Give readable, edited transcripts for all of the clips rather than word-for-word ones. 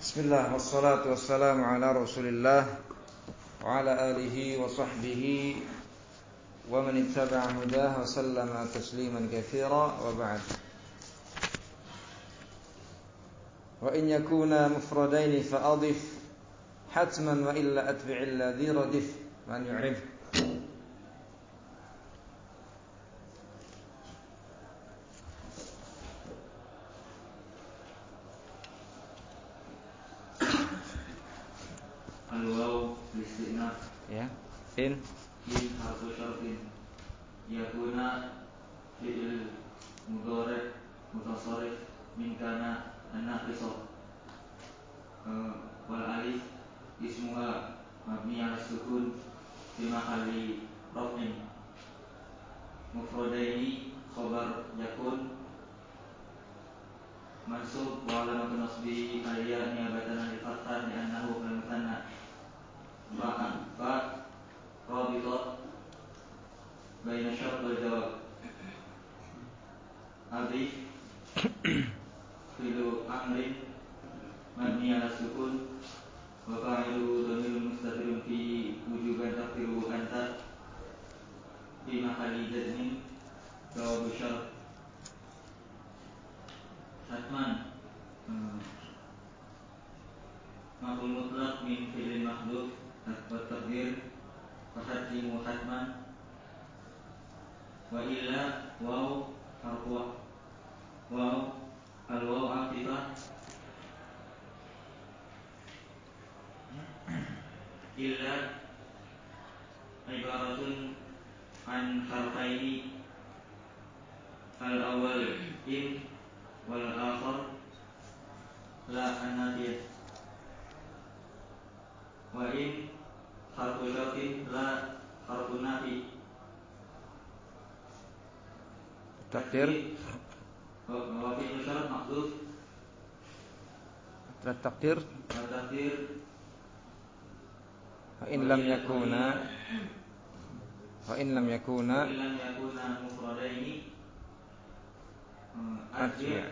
Bismillah, wassalatu wassalamu ala rasulillah wa ala alihi wa sahbihi wa man ittaba'a hudah wa sallama tasliman katsira wa ba'd. Wa in yakuna mufradaini fa adif hatman wa illa atbi'il ladhi radif man yu'rif. Al-waw listinaf Ya, in harfu syartin yakuna fi'il mudhari' mutasarrif min kana an-naqisah wal alif ismuha mabni 'ala sukun fi mahalli raf'in mufradaini khabar yakun mansub wa 'alamatun nasbihi al-ya niyabatan 'anil fathah li'annahu kal muthanna fa rabitat baina syart wal jawab adif fi'lu amrin mabni 'ala sukun wa fa'iluhu dhamirun mustatirun fi wujuban taqdiruhu anta fi mahalli jazmin jawab syart hatman maf'ul mutlaq min fi'lin mahdhuf wa taqdir fahatimu hatman wa illa waw harfu waw al-waw atifah illa ibaratun an harfaini al-awwal in wal akhar la an-nafiyah wa in harfu syartin la harfu nafi takdir wa fi'il syarat mahdhuf takdir wa in lam yakuna mufradaini atbi'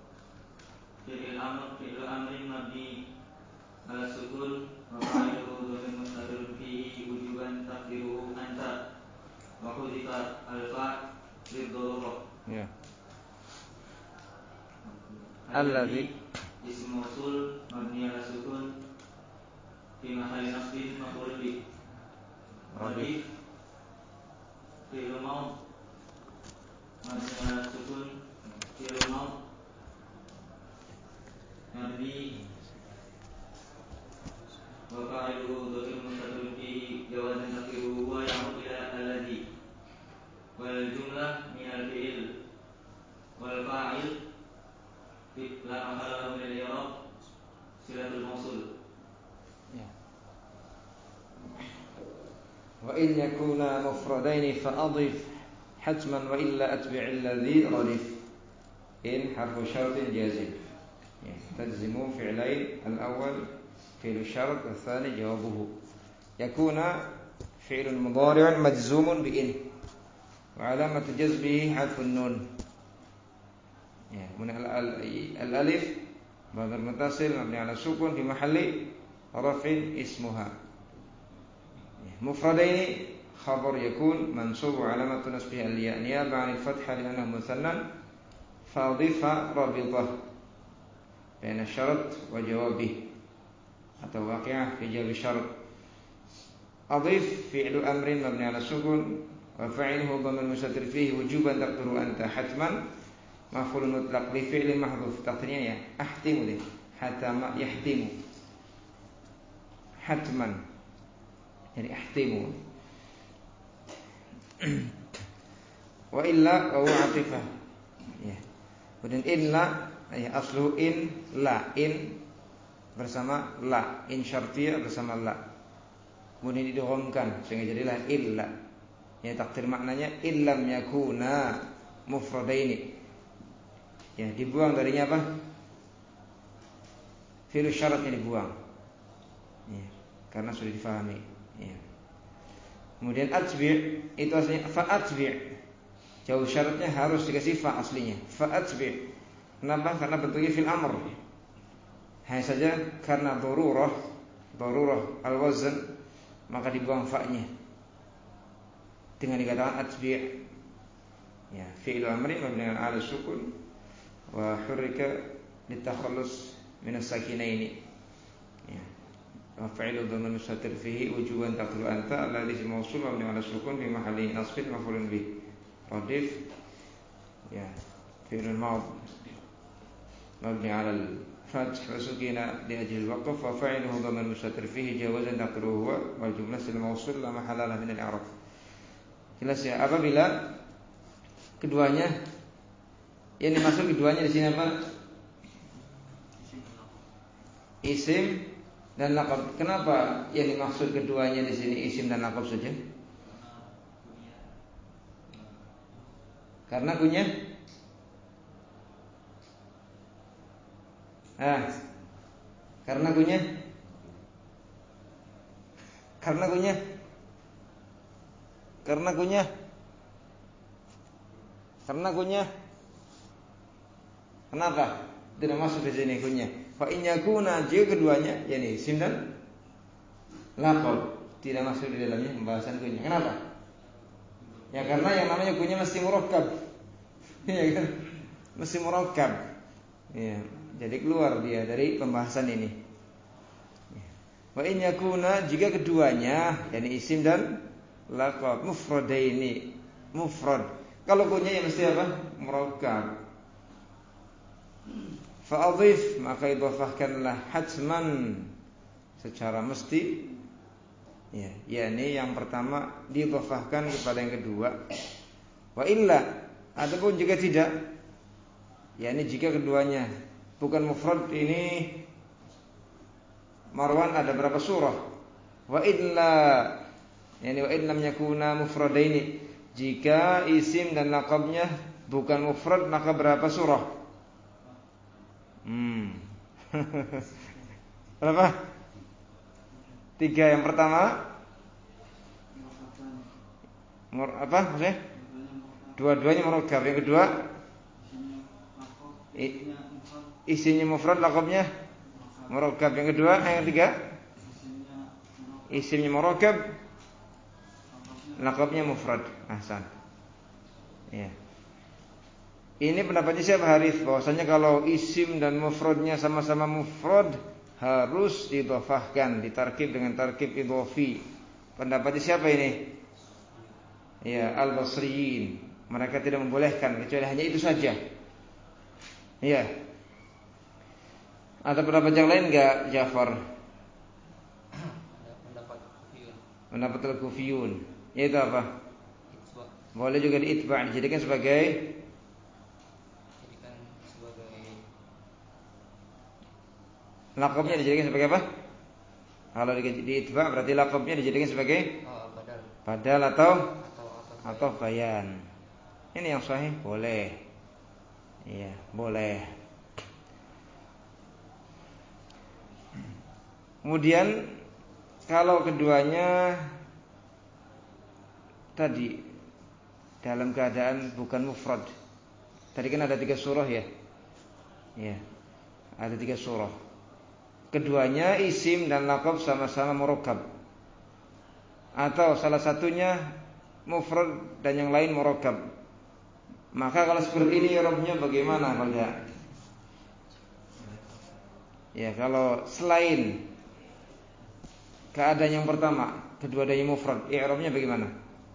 fi'il amrin mabni 'ala sukun wa fa'iluhu dhamir mustatirun fihi wujuban taqdiruhu anta wa hudifa al-fa' lidh-dhururah ya alladhi ism mausul mabni 'ala sukun fi mahalli nasbin maf'ul bih radif fi'il maud mabni 'ala sukun fi'il maud mabni wa fa'iluhu dhamir mustatirun fihi jawazan taqdiruhu wa ya'ud ila alladhi wal jumlah min al-fi'il wal fa'il la mahalla lahu min al-i'rab silatul mausul ya. Wa in yakuna mufradaini fa adif hatman wa illa atbi'il ladhi radif. In harfu syartin jazim ya, tajzimu fi'lain al-awwal fi'l syart wal thani jawabuhu. Yakuna fi'lun mudhari'un majzumun bi in wa alamatu jazmihi hadfun nun ya, kemudian al-alif dhamir muttasil mabni 'ala sukun fi mahalli raf'in ismuha ya. Mufradaini khabar yakun mansub wa alamatu nasbihi al-ya niyaba 'anil fathah li'annahu muthanna fadhifa rabithah baina syarat wa jawabih atau waqi'ah fi jawab syarat. Adif fi'lu amrin mabni 'ala sukun wa fa'iluhu dhamir mustatir fihi wujuban taqdiru anta hatman maf'ul mutlaq li fi'lin mahdhuf taqdirnya ya ahtimu deh hatama yahtimu hatman jadi ahtimu wa illa wa atifah ya. Kemudian illa ya aslu in la in bersama la in syartiyah bersama la kemudian didhomkan sehingga jadilah illa ya, takdir maknanya illam yakuna mufradaini ya, dibuang darinya apa? Fi'il syaratnya dibuang ya, karena sudah difahami ya. Kemudian atbi' itu aslinya fa'atbi' jauh syaratnya harus dikasih fa aslinya fa'atbi'. Kenapa? Karena bentuknya fil amr Hanya saja karena darurah al-wazn, maka dibuang fa'nya dengan dikatakan atbi'. Ya, fi'il amri mabni 'ala sukun wa hurrika litakhallus min as-sakinaini. Ya. Wa fa'ilu dhamma mustatir fihi wujuban taqdiru anta alladhi ismu mawsul mabni 'ala sukun fi mahalli nasbin maf'ulun bih. Radif. Ya, fi'il madhi mabni 'ala al-fath wa sukina li ajli al-waqf wa fa'iluhu dhamma mustatir fihi jawazan taqdiruhu huwa wal jumlah ismu mawsul la mahalla lahu min al-i'rab. Jelas ya, apabila keduanya yang dimaksud keduanya di sini apa? Isim dan laqab. Kenapa yang dimaksud keduanya di sini isim dan laqab saja? Karena kunyah. Karena kunyah. Kenapa? Tidak masuk di sini kunyah. Fa in yakuna jika keduanya yakni isim dan laqab tidak masuk di dalamnya pembahasan kunyah. Kenapa? Ya karena yang namanya kunyah mesti murakkab. Ya kan? Mesti murakkab. Ya, jadi keluar dia dari pembahasan ini. Wa in yakuna jika keduanya yakni isim dan laqab mufradaini, mufrad. Kalau kunyah ya mesti apa? Murakkab. Fa'adhif, maka idhafahkanlah hatman secara mesti. Ya, yakni yang pertama diidhafahkan kepada yang kedua. Wa illa, ataupun jika tidak, yakni jika keduanya bukan mufrad, ini Marwan ada berapa surah? Wa illa, yakni wa in lam yakuna mufradaini, jika isim dan laqabnya bukan mufrad maka berapa surah? Berapa? 3. Yang pertama apa maksudnya? Dua-duanya murakkab. Yang kedua isinya mufrad, laqabnya murakkab. Yang kedua, yang ketiga isimnya murakkab, laqabnya mufrad. Ahsan. Ya. Ini pendapatnya siapa? Harith, bahwasanya kalau isim dan mufradnya sama-sama mufrad harus didhafahkan, ditarkib dengan tarkib idhofi. Pendapatnya siapa ini? Ya, al-Basriyin. Mereka tidak membolehkan kecuali hanya itu saja. Ya. Ada pendapat yang lain enggak, Jafar? Pendapat al-Kufiyun. Yaitu apa? Boleh juga diitba', dijadikan sebagai laqabnya, dijadikan sebagai apa? Kalau diitba' berarti laqabnya dijadikan sebagai badal atau bayan. Ini yang sahih boleh. Iya, boleh. Kemudian kalau keduanya tadi dalam keadaan bukan mufrad. Tadi kan ada 3 surah ya. Iya. Ada 3 surah. Keduanya isim dan laqab sama-sama murakkab. Atau salah satunya mufrad dan yang lain murakkab. Maka kalau seperti ini i'rabnya bagaimana, Pak? Ya, kalau selain keadaan yang pertama, kedua-duanya mufrad, i'rabnya bagaimana?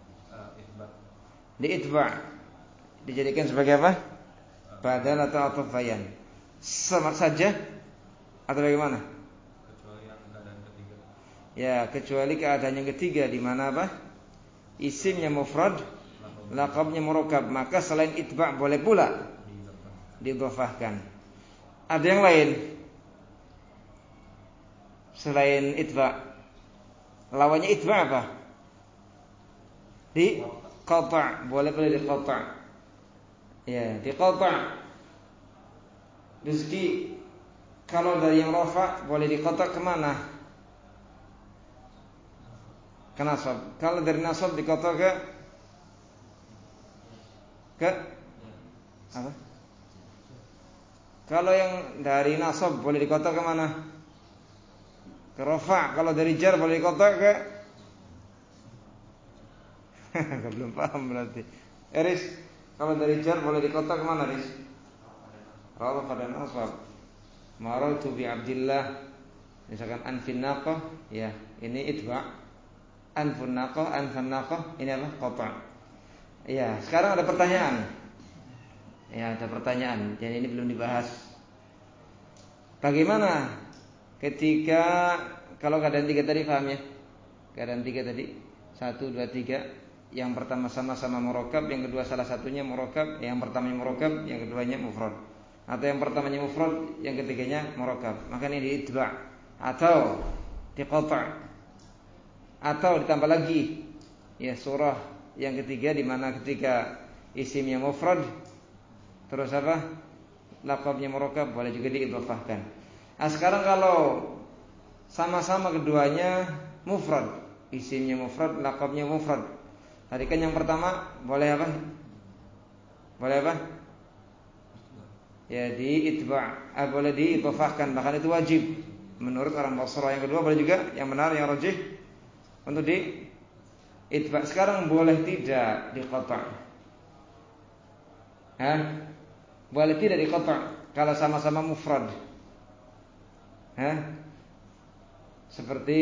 Diitba', dijadikan sebagai apa? Badal atau ataf bayan. Sama saja atau bagaimana? Kecuali yang keadaan ketiga. Ya, kecuali keadaan yang ketiga di mana apa? Isimnya mufrad, laqabnya murakkab, maka selain itba' boleh pula didhafahkan. Ada yang lain selain itba'. Lawannya itba' apa? Di qata', boleh di qata'. Ya, di qata'. Rizki kalau dari yang rafa boleh di qata' kemana? Ke nasab. Kalau dari nasab di qata' ke apa? Kalau yang dari nasab boleh dikotak ke mana? Ke rafa'. Kalau dari jar boleh dikotak ke belum paham berarti. Riz, kalau dari jar boleh dikotak ke mana, Riz? Rafa dan nasab. Marartu bi Abdillah. Misalkan anfin naqah, ya, ini itba'. Anfun naqah, anfan naqah, ini apa? Qata'. Ya, sekarang ada pertanyaan. Ya, ada pertanyaan. Dan ini belum dibahas. Bagaimana ketika kalau keadaan 3 tadi paham ya? Keadaan 3 tadi 1, 2, 3. Yang pertama sama-sama murakkab, yang kedua salah satunya murakkab, yang pertamanya murakkab, yang keduanya mufrad. Atau yang pertamanya mufrad, yang ketiganya murakkab. Maka ini diitba' atau diqata'. Atau ditambah lagi ya surah yang ketiga di mana ketika isimnya mufrad terus apa? Laqabnya murakkab boleh juga diidhafahkan. Nah, sekarang kalau sama-sama keduanya mufrad, isimnya mufrad, laqabnya mufrad. Tadi kan yang pertama boleh apa? Boleh apa? Ya diitba', boleh diidhafahkan, bahkan itu wajib menurut orang Basrah. Yang kedua boleh juga, yang benar yang rajih untuk diitba'. Sekarang boleh tidak diqata'? Boleh tidak diqata' kalau sama-sama mufrad? Seperti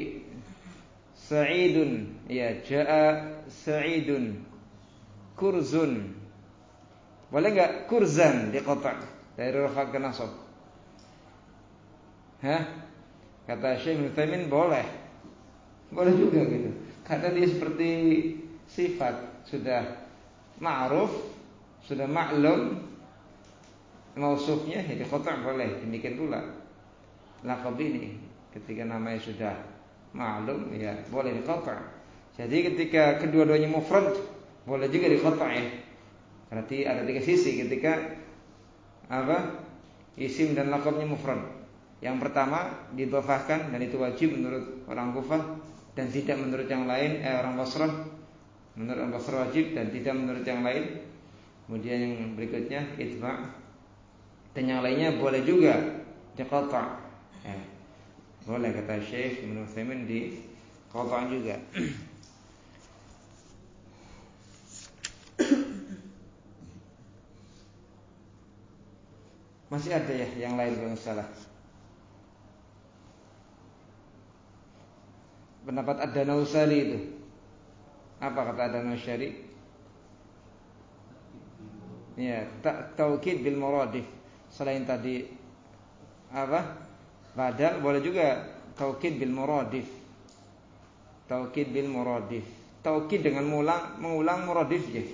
Sa'idun, ya, ja'a Sa'idun, kurzun. Boleh enggak kurzan diqata' dari rafa' ke nasab? Kata Syekh Utsaimin boleh. Boleh juga gitu. Karena dia seperti sifat sudah ma'ruf, sudah maklum mausufnya, ya diqata' boleh. Demikian pula laqab ini ketika namanya sudah maklum, ya boleh diqata'. Jadi ketika kedua-duanya mufrad boleh juga diqata' ya. Berarti ada 3 sisi ketika apa? Isim dan laqabnya mufrad. Yang pertama didhafahkan dan itu wajib menurut orang Kufah dan tidak menurut yang lain, orang Basrah. Menurut orang Basrah wajib dan tidak menurut yang lain. Kemudian yang berikutnya itba', dan yang lainnya boleh juga diqata'. Boleh kata Syekh Ibnu Utsaimin diqata' juga. Masih ada ya yang lain kalau salah. Pendapat Ad-Danausari itu. Apa kata Ad-Danausari? Ya, taukid bil muradif. Selain tadi apa? Badal boleh juga taukid bil muradif. Taukid bil muradif. Taukid dengan mengulang muradif ya.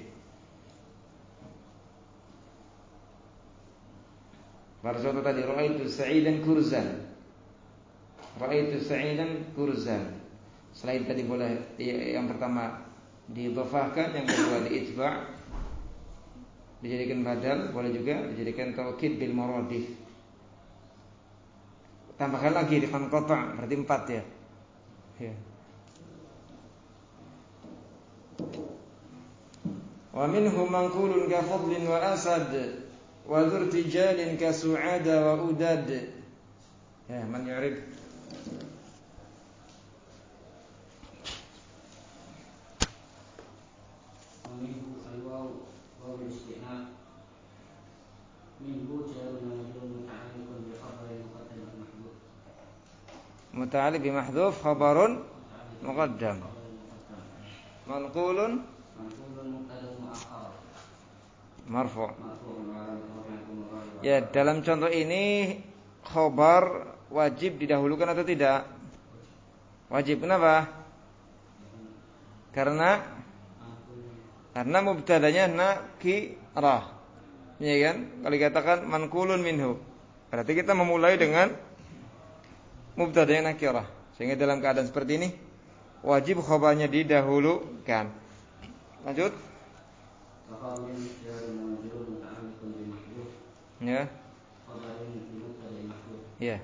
Pada contoh tadi ra'aitu Sa'idan kurzan. Ra'aitu Sa'idan kurzan. Selain tadi boleh yang pertama didhafahkan, yang kedua diitba', dijadikan badal, boleh juga dijadikan taukid bil muradif. Tambahkan lagi dengan qata', berarti 4 ya. Wa minhum manqulun ka fadlin wa asad wa dzurtijalin ka su'ada wa udad. Ya, man yu'rib. Minhu al-waw waw al-isti'naf. Minhu jarun wa majrurun muta'alliqun bi khabarin muqaddam mahdhuf. Muta'alliq bi mahdhuf khabarun muqaddam. Manqulun mubtada mu'akhkhar marfu'. Ya, dalam contoh ini khabar wajib didahulukan atau tidak? Wajib. Kenapa? Karena mubtadanya nakirah. Ya kan? Kalau dikatakan manqulun minhu, berarti kita memulai dengan mubtadanya nakirah. Sehingga dalam keadaan seperti ini wajib khabarnya didahulukan. Lanjut. Ya. Ya.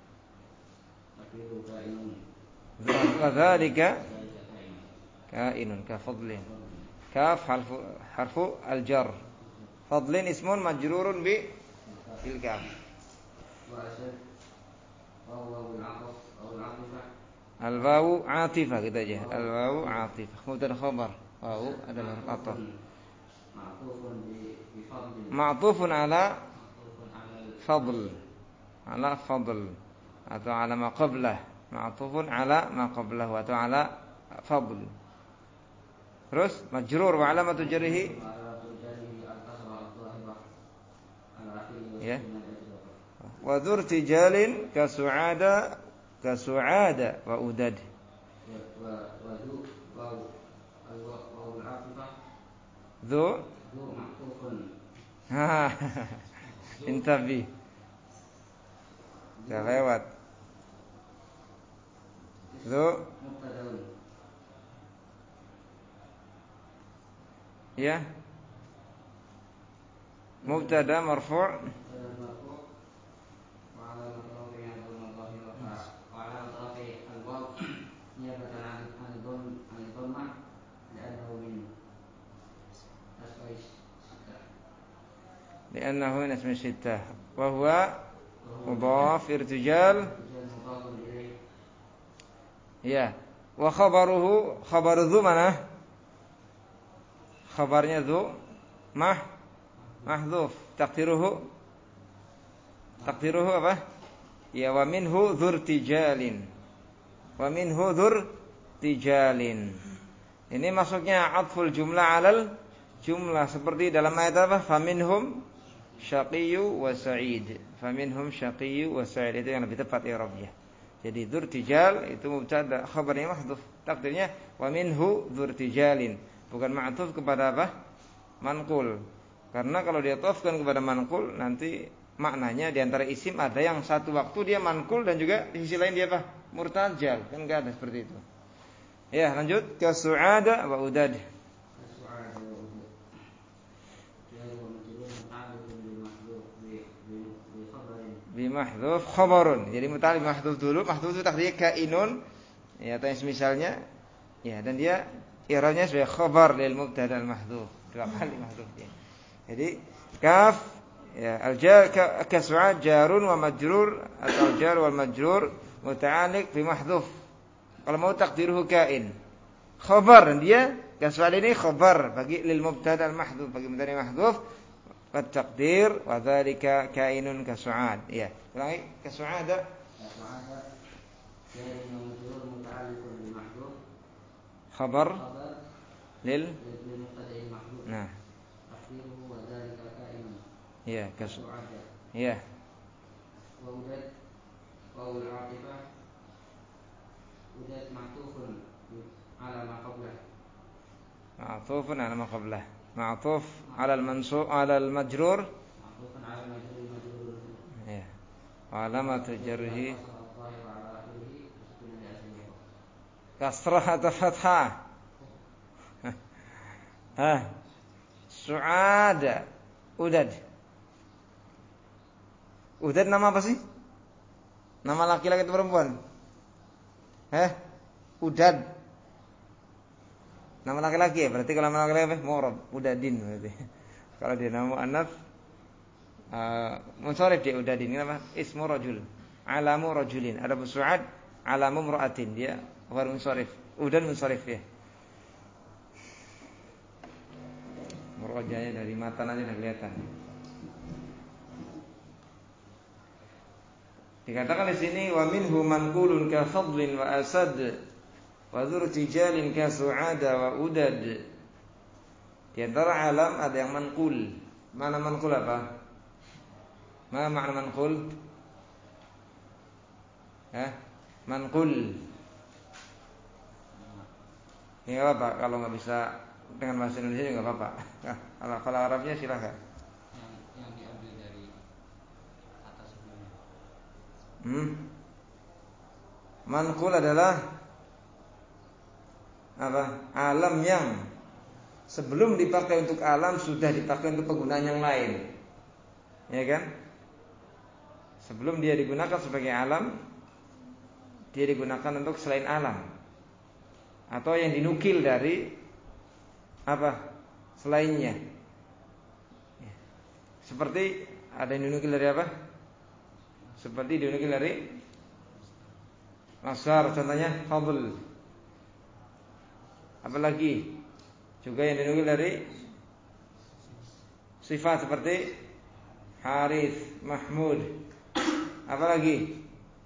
Wadzalika kainun ka fadlin. Kaf harfu al-jar. Fadlin ismun majrurun bi fil kaf. وأشد وهو العطف أو العاطفة. Al-wawu 'atifah gitu aja. Al-wawu 'atifah. Mubtada khabar. Wawu adalah ataf. Ma'tufun ala fadl. Ala fadl atau ala ma qablah. Ma'tufun ala ma qablah atau ala fadl. Terus majrur wa alamatu jarrihi ya. Wa dzurtijalin kasu'ada wa udad. Dzu intabi. Dah lewat. Dzu ya. Mubtada marfu' لأنه من اسم الستة وهو مضاف ارتجال ya. Wa khabaruhu khabar dzu mana? Khabarnya dzu mahdzuf. Taqdiruhu apa? Ya wa minhu dzurtijalin. Wa minhu dzurtijalin. Ini masuknya atful jumlah alal jumlah seperti dalam ayat apa? Faminhum syaqiyyu wa sa'id. Faminhum syaqiyyu wa sa'id itu yang lebih tepat i'rabnya. Jadi dzurtijal itu mubtada, khabarnya mahdhuf. Takdirnya wa minhu dzurtijalin. Bukan ma'tuf kepada apa? Manqul. Karena kalau dia tofkan kepada manqul nanti maknanya di antara isim ada yang satu waktu dia manqul dan juga di sisi lain dia apa? Murtajal. Kan enggak ada seperti itu. Ya, lanjut ke su'ada wa udad. Bimahdhuf khabarun. Jadi muta'alliq mahdhuf dulu. Mahdhuf itu takdirnya kainun ya atau misalnya ya dan dia i'rabnya sebagai khabar lil mubtada al mahdhuf. Dua kali mahdhuf ya. Jadi kaf ya al-jar ka su'ad jarun wa majrur atau al-jar wal majrur muta'alliq bi mahdhuf. Kalau mau takdiruhu kain. Khabar dan dia kasal ini khabar bagi lil mubtada al mahdhuf bagi mubtada mahdhuf. At-taqdir wa dzalika kainun ka su'ad. Ya, ulangi ka su'ada. Khabar lil nah. Ya, ka su'ada. Ya. Wa udad wa al-'atifah udad ma'tufun ala ma qablah. Ma'tufun ala ma qablah. Ma'tuf ala al-mansub ala al-majrur. Ma'tufun ala al-majrur. Ya. Wa alamatu jarrihi kasrah atau fathah. Su'ada. Udad. Udad nama apa sih? Nama laki-laki atau perempuan? Udad. Nama laki-laki ya, berarti kalau nama laki-laki apa? Murad, udadin berarti. Kalau dia nama muannats munsharif dia udadin. Kenapa? Ismu rajul, alamu rajulin. Ada su'ad, alamu imra'atin. Dia war munsharif. Udan munsharif ya. Murajanya dari mata nanti sudah kelihatan. Dikatakan di sini wa minhu manqulun ka fadlin wa asad wa dzurtijalin ka su'ada wa udad. Di antara alam ada yang manqul. Mana manqul apa? Mana makna manqul? Manqul. Ya apa kalau enggak bisa dengan bahasa Indonesia juga enggak apa-apa. Kalau Arabnya silakan. Yang diambil dari atas sebelumnya. Manqul adalah apa? Alam yang sebelum dipakai untuk alam sudah dipakai untuk penggunaan yang lain. Ya kan? Sebelum dia digunakan sebagai alam, dia digunakan untuk selain alam. Atau yang dinukil dari apa? Selainnya. Seperti Ada yang dinukil dari apa? Seperti dinukil dari masdar, contohnya fadl. Apalagi juga yang dinukil dari sifat seperti Harith, Mahmud. Apalagi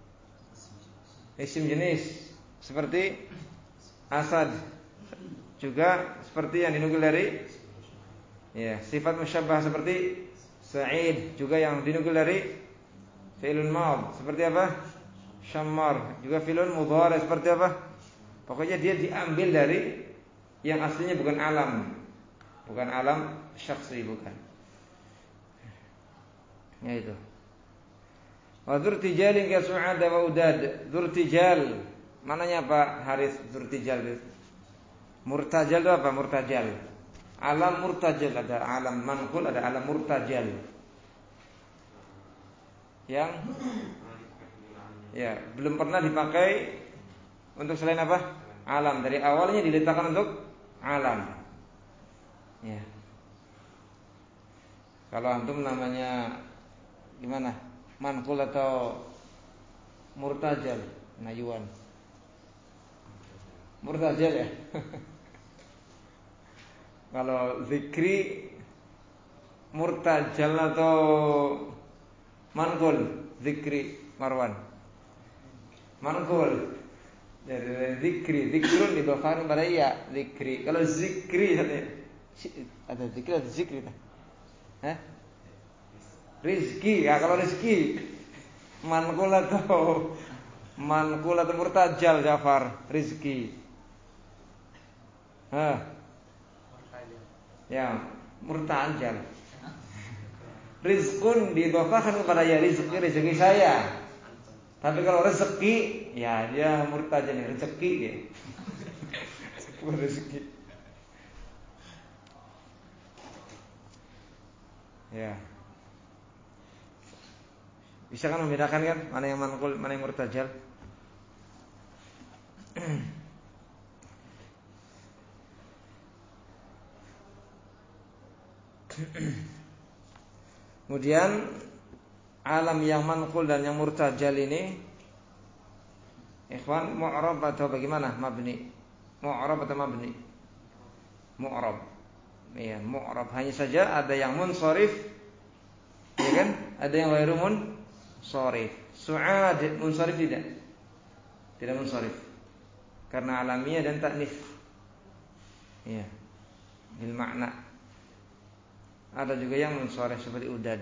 isim jenis seperti Asad. Juga seperti yang dinukil dari sifat musyabbah seperti Sa'id. Juga yang dinukil dari fi'lun madh seperti apa? Syammar. Juga fi'lun mudhari seperti apa? Pokoknya dia diambil dari yang aslinya bukan alam. Bukan alam syakhsi, bukan. Ya itu. Wa dzurtijalin ka su'ada wa udad. Dzurtijal. Mananya apa? Haris dzurtijal. Murtajal itu apa? Murtajal. Alam murtajal, ada alam manqul, ada alam murtajal. Yang belum pernah dipakai untuk selain apa? Alam. Dari awalnya diletakkan untuk alam. Ya. Kalau antum namanya gimana? Manqul atau murtajal? Nayuan. Murtajal ya. Kalau zikri murtajal atau manqul? Zikri Marwan. Manqul. Dari zikri, zikrun didhafahkan kepada iya, zikri. Kalau zikri ada zikri atau zikri? Rizki. Ya, kalau rizki manqul atau murtajal Jafar, rizki. Ya, murtajal. Rizkun didhafahkan kepada ya, rezeki saya. Tapi kalau rezeki, ya dia murtajal, rezeki dia. Bukan rezeki. Ya. Bisa kan membedakan kan mana yang manqul, mana yang murtajal? Kemudian alam yang manqul dan yang murtajal ini, ikhwan, mu'rab atau bagaimana? Mabni. Mu'rab atau mabni? Mu'rab. Ya, mu'rab. Hanya saja ada yang munsharif, ya kan? Ada yang ghairu munsharif. Su'ad munsharif tidak? Tidak munsharif. Karena alamiah dan ta'nits. Ya. Bil makna. Ada juga yang munsharif seperti udad.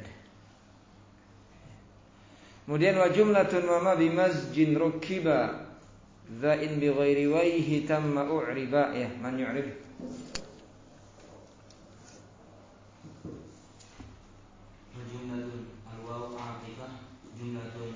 Kemudian wa jumlatun wa ma bimazjin rukiba dha'in bi ghairi wayhi tamma u'riba. Ya, man yu'rib? Jumlatun al-waw a'tifah, jumlatun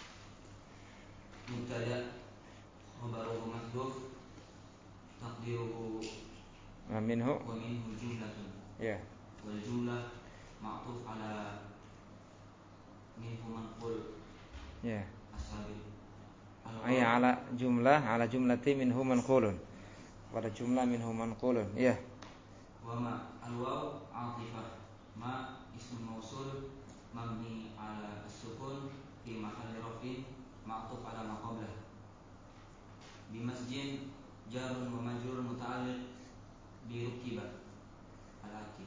mubtada khabaruhu mahdhuf taqdiruhu Wa minhu jumlatun. ya. Wal jumlah ma'tuf ala minhu manqul. Ya. Ashabi. Ay ala jumlati minhu manqulun. Pada jumlah minhu manqulun. Ya. Wa ma al-waw 'atifah, ma ismu mausul mabni ala as-sukun fi mahalli raf'in ma'tuf ala ma qablah. Bi masjid jarun wa majrur muta'alliq bi rukiba al-akid.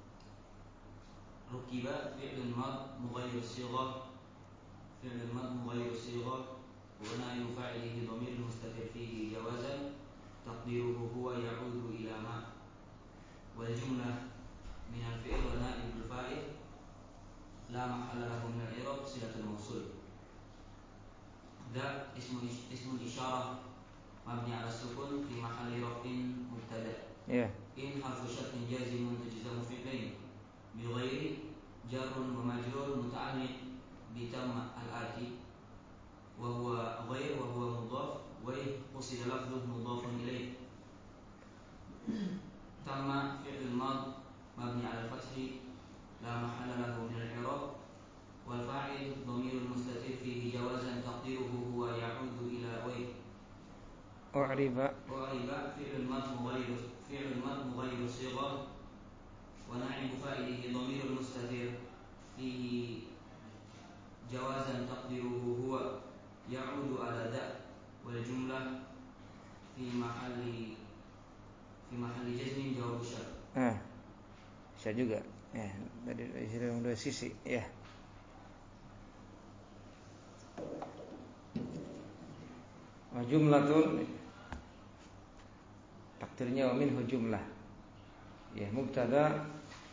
Rukiba fi'l mad mughayyir as-sighah, fi'l mad mughayyir as-sighah wa na'yu fa'ilihi dhamir mustatir fihi jawazan taqdiruhu huwa ya'udu ila ma. Wal jumlah min al-fi'l wa na'ibul fa'il la mahalla lahu min al-i'rab silatul mawsul. Da ismun isyarah mabni ala sukun fi mahalli raf'in mubtada. Ya. In harfu syartin jazimun tujzamu fi'lain bi ghairi jarrun wa majrur muta'alliq bi tamma al-ati wa huwa ghair wa huwa mudhaf wa qusida lafdhuhu mudhafun ilayh. Tamma fi'l mad mabni ala al-fathi la mahalla lahu min al-i'rab wal fa'il dhamirun mustatir fihi jawazan taqdiruhu huwa ya'udu ila U'riba fi'l mad mughayyiru sighah wa na'ibu fa'ilihi dhamirun mustatir fihi jawazan taqdiruhu huwa ya'udu ala da wal jumlah fi mahalli jazmin jawab syart. Bisa juga. Ya, dari dua sisi, ya. Wa jumlatun takdirnya wa minhu jumlah. Ya, mubtada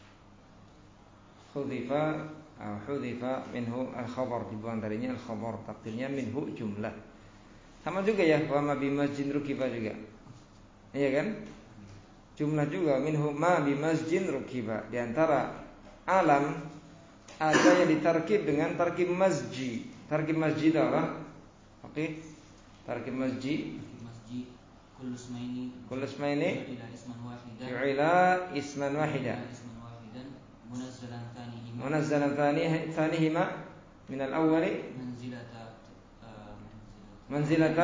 hudzifa minhu al-khabar, dibuang darinya al-khabar, takdirnya minhu jumlah. Sama juga ya, wa ma bimasjid rukiba juga. Iya kan? Jumlah juga minhu ma bimasjid rukiba. Di antara alam ada yang ditarkib dengan tarkib masjid. Tarkib masjid apa? Oke. Tarkib masjid kullu ismaini ju'ila isman wahida munazzalan thanihima min al-awwali manzilata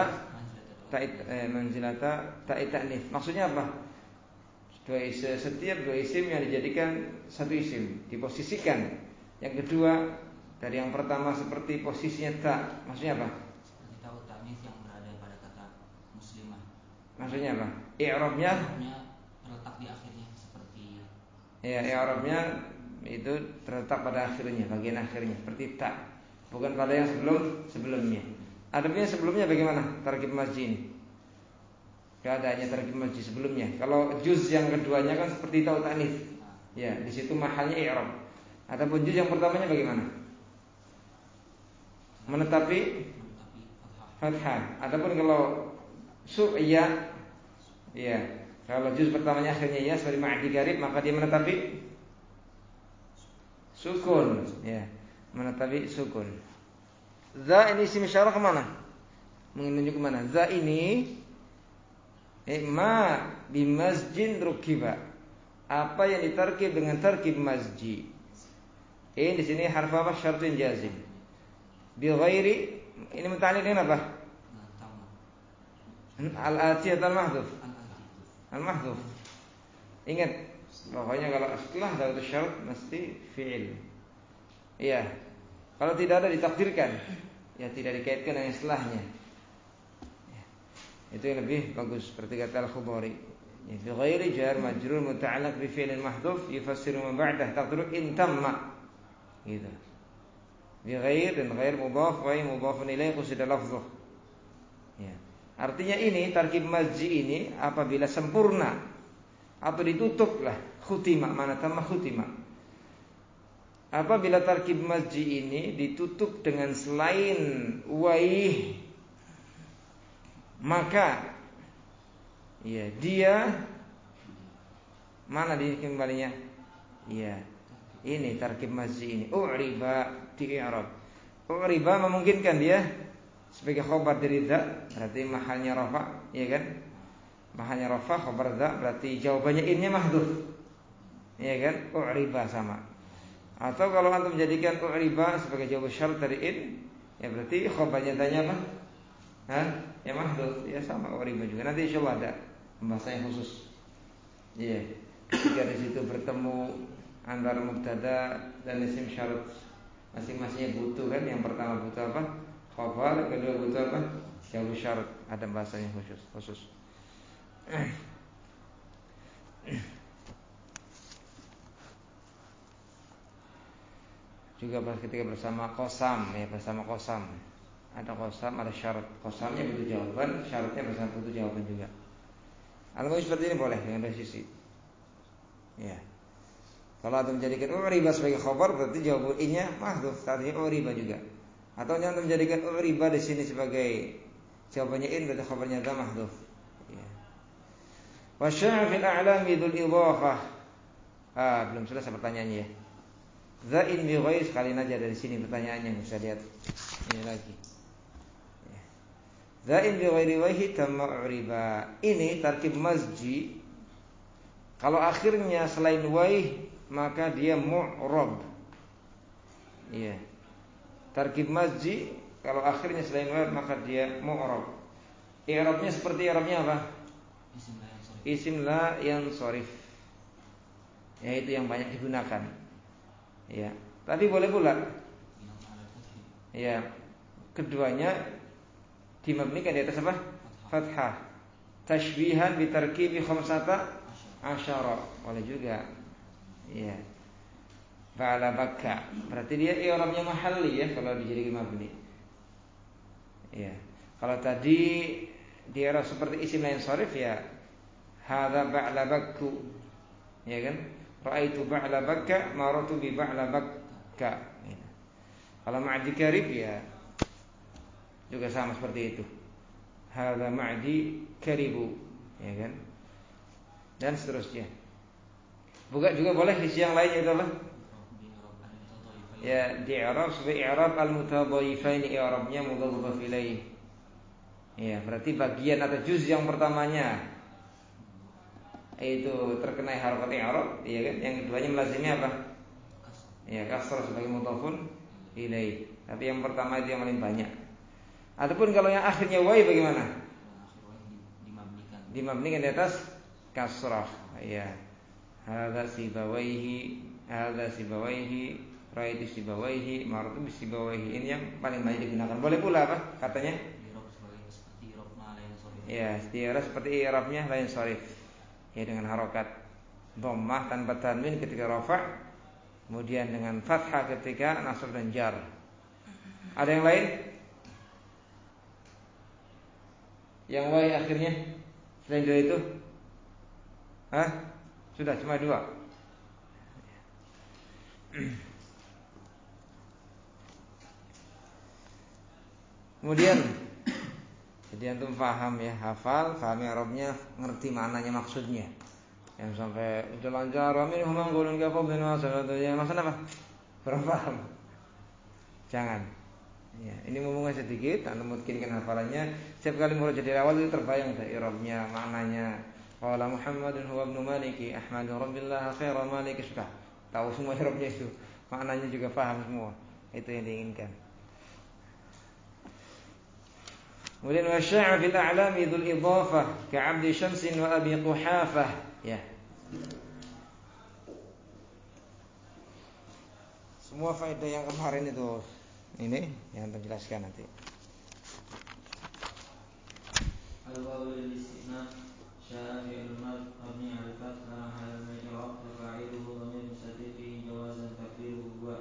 ta'nits. Maksudnya apa? Setiap dua isim yang dijadikan satu isim diposisikan. Yang kedua dari yang pertama seperti posisinya ta. Maksudnya apa? Seperti ta'ut ta'nits yang berada pada kata muslimah. Maksudnya apa? I'rabnya terletak di akhirnya seperti. Ya, i'rabnya itu terletak pada akhirnya, bagian akhirnya seperti ta. Bukan pada yang sebelumnya. Adabnya sebelumnya bagaimana? Tarkib masjid ini. Keadaannya tarkib masjid sebelumnya. Kalau juz yang keduanya kan seperti ta'ut ta'nits. Ya, di situ mahalnya i'rab. Adapun juz yang pertamanya bagaimana? Menetapi fathah. Adapun kalau su'ya, ya, kalau juz pertamanya akhirnya ya seperti ma'di garib, maka dia menetapi sukun, ya, menetapi sukun. Za ini isim isyarah kemana? Menunjuk kemana? Za ini ma bimasjid rukiba. Apa yang ditarkib dengan tarkib masjid? Di sini harf apa? Syartun jazim. Bi ghairi, ini muta'alliq dengan apa? Al-ati atau al-mahdhuf? Al-mahdhuf. Ingat, pokoknya kalau setelah ada syarat mesti fi'il. Iya. Kalau tidak ada ditakdirkan, ya tidak dikaitkan dengan setelahnya. Ya. Itu yang lebih bagus seperti kata Al-Khudari. Ya, bi ghairi jar majrur muta'allaq bi fi'lin mahdhuf yufassiru ma ba'dah taqdiru in tamma. Gitu. Bi ghair dan ghair mudhaf wa mudhafun ilaih qusida lafdhuh. Ya. Artinya ini tarkib masjid ini apabila sempurna atau ditutuplah khutimah, mana tamah khutimah. Apabila tarkib masjid ini ditutup dengan selain waih, maka ya dia mana dia kembalinya? Ya, ini tarkib masjid ini u'riba di i'rab. U'riba memungkinkan dia sebagai khabar dari za, berarti mahalnya rafa, ya kan? Mahalnya rafa, khabar za, berarti jawabannya innya mahdhuf, ya kan? U'riba sama. Atau kalau antum menjadikan u'riba sebagai jawab syarat dari in, ya berarti khabarnya tanya apa? Ya mahdhuf, ya sama u'riba juga. Nanti insyaallah ada pembahasan yang khusus. Iya. Ketika di situ bertemu antara mubtada dan isim syarat, masing-masingnya butuh kan? Yang pertama butuh apa? Khabar, yang kedua butuh apa? Jawab syarat. Ada bahasanya khusus. Juga ketika bersama qasam, ya bersama qasam. Ada qasam, ada syarat. Qasamnya butuh jawaban, syaratnya bersama butuh jawaban juga. Al-mu'min seperti ini boleh dengan dua sisi. Ya. Kalau antum menjadikan u'riba sebagai khabar berarti jawab i-nya mahdhuf, tadinya u'riba juga. Atau antum menjadikan u'riba di sini sebagai jawabannya in berarti khabarnya dha mahdhuf. Ya. Wa sya'a fil a'lami dzul idhafah. Belum selesai pertanyaannya ya. Zain bi ghair, sekalian aja dari sini pertanyaannya bisa lihat. Ini lagi. Ya. Zain bi ghairi wajhi tamma u'riba. Ini tarkib masjid. Kalau akhirnya selain wajh maka dia mu'rab. Iya. Tarkib masjid kalau akhirnya selain wajh maka dia mu'rab. I'rabnya seperti i'rabnya apa? Isim la yansharif. Ya itu yang banyak digunakan. Ya. Tapi boleh pula. Ya, keduanya dimabnikan di atas apa? Fathah. Tashbihan bitarkibi khamsata asyara. Boleh juga. Ya. Ba'la bakka. Berarti dia i'rabnya mahalli ya kalau dijadikan mabni. Ya. Kalau tadi di i'rab seperti isim lain sharif ya hadza ba'la bakku. Ya kan? Ra'aitu ba'la bakka, maratu bi ba'la bakka. Ya. Kalau ma'di karib ya juga sama seperti itu. Hadza ma'di karibu, ya kan? Dan seterusnya. Juga boleh isi yang lain itu apa? Ya, di i'rab sebagai i'rab al-mutadhayifain, i'rabnya mudhaf ilaih. Ya, berarti bagian atau juz yang pertamanya itu terkena harakat i'rab, ya kan? Yang keduanya melazimi apa? Ya, kasrah sebagai mudhafun ilaih. Tapi yang pertama itu yang paling banyak. Ataupun kalau yang akhirnya wai bagaimana? Dimabnikan di atas kasrah. Ya. Hadza sibawaihi, ra'aitu sibawaihi, maratu bisibawaihi. Ini yang paling banyak digunakan. Boleh pula apa katanya? Ya, istiara seperti i'rabnya lain sharif. Ya, dengan harokat dhammah tanpa tanwin ketika rafa', kemudian dengan fathah ketika nasab dan jar. Ada yang lain? Yang wai akhirnya selain dua itu? Sudah cuma dua. Kemudian jadi antum paham ya, hafal, paham i'rabnya, ngerti maknanya maksudnya. Yang sampai lancar minhum manqulun kafadhin wa salatunya maksudnya apa? Kurang paham. Jangan. Ya, ini ngomongnya sedikit, antum mungkinkan hafalannya. Setiap kali mulai jadi awal itu terbayang i'rabnya, maknanya. Qala Muhammadun huwa ibnu Maliki ahmadu rabbillah khaira maliki, sudah tahu semua i'rabnya itu. Maknanya juga paham semua. Itu yang diinginkan. Kemudian wasya'a fil a'lami dzul idhafah ka'abdi syamsin wa abi quhafah. Ya. Semua faedah yang kemarin itu ini yang akan jelaskan nanti. Al-wawu lil istinaf sya'a fi'il mabni 'ala al-fath la mahalla min i'rab fa'iluhu dhamir mustatir fi jawazan taqdiruhu huwa.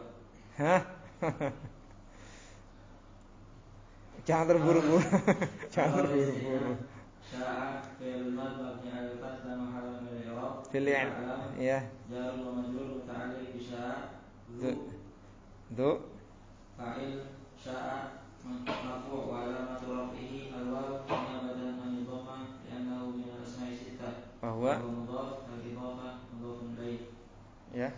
Jangan terburu-buru. Jangan terburu-buru. Sya'a fi'il mabni 'ala al-fath la mahalla min i'rab Filian ya. jar wa majrur muta'alliq bi sya'a Du fa'il sya'a marfu' wa alamatu raf'ihi al-waw niyabatan 'an dhammah li'annahu min al-asma'i sittah wa huwa mudhaf al-idhafah mudhafun ilaih. Ya.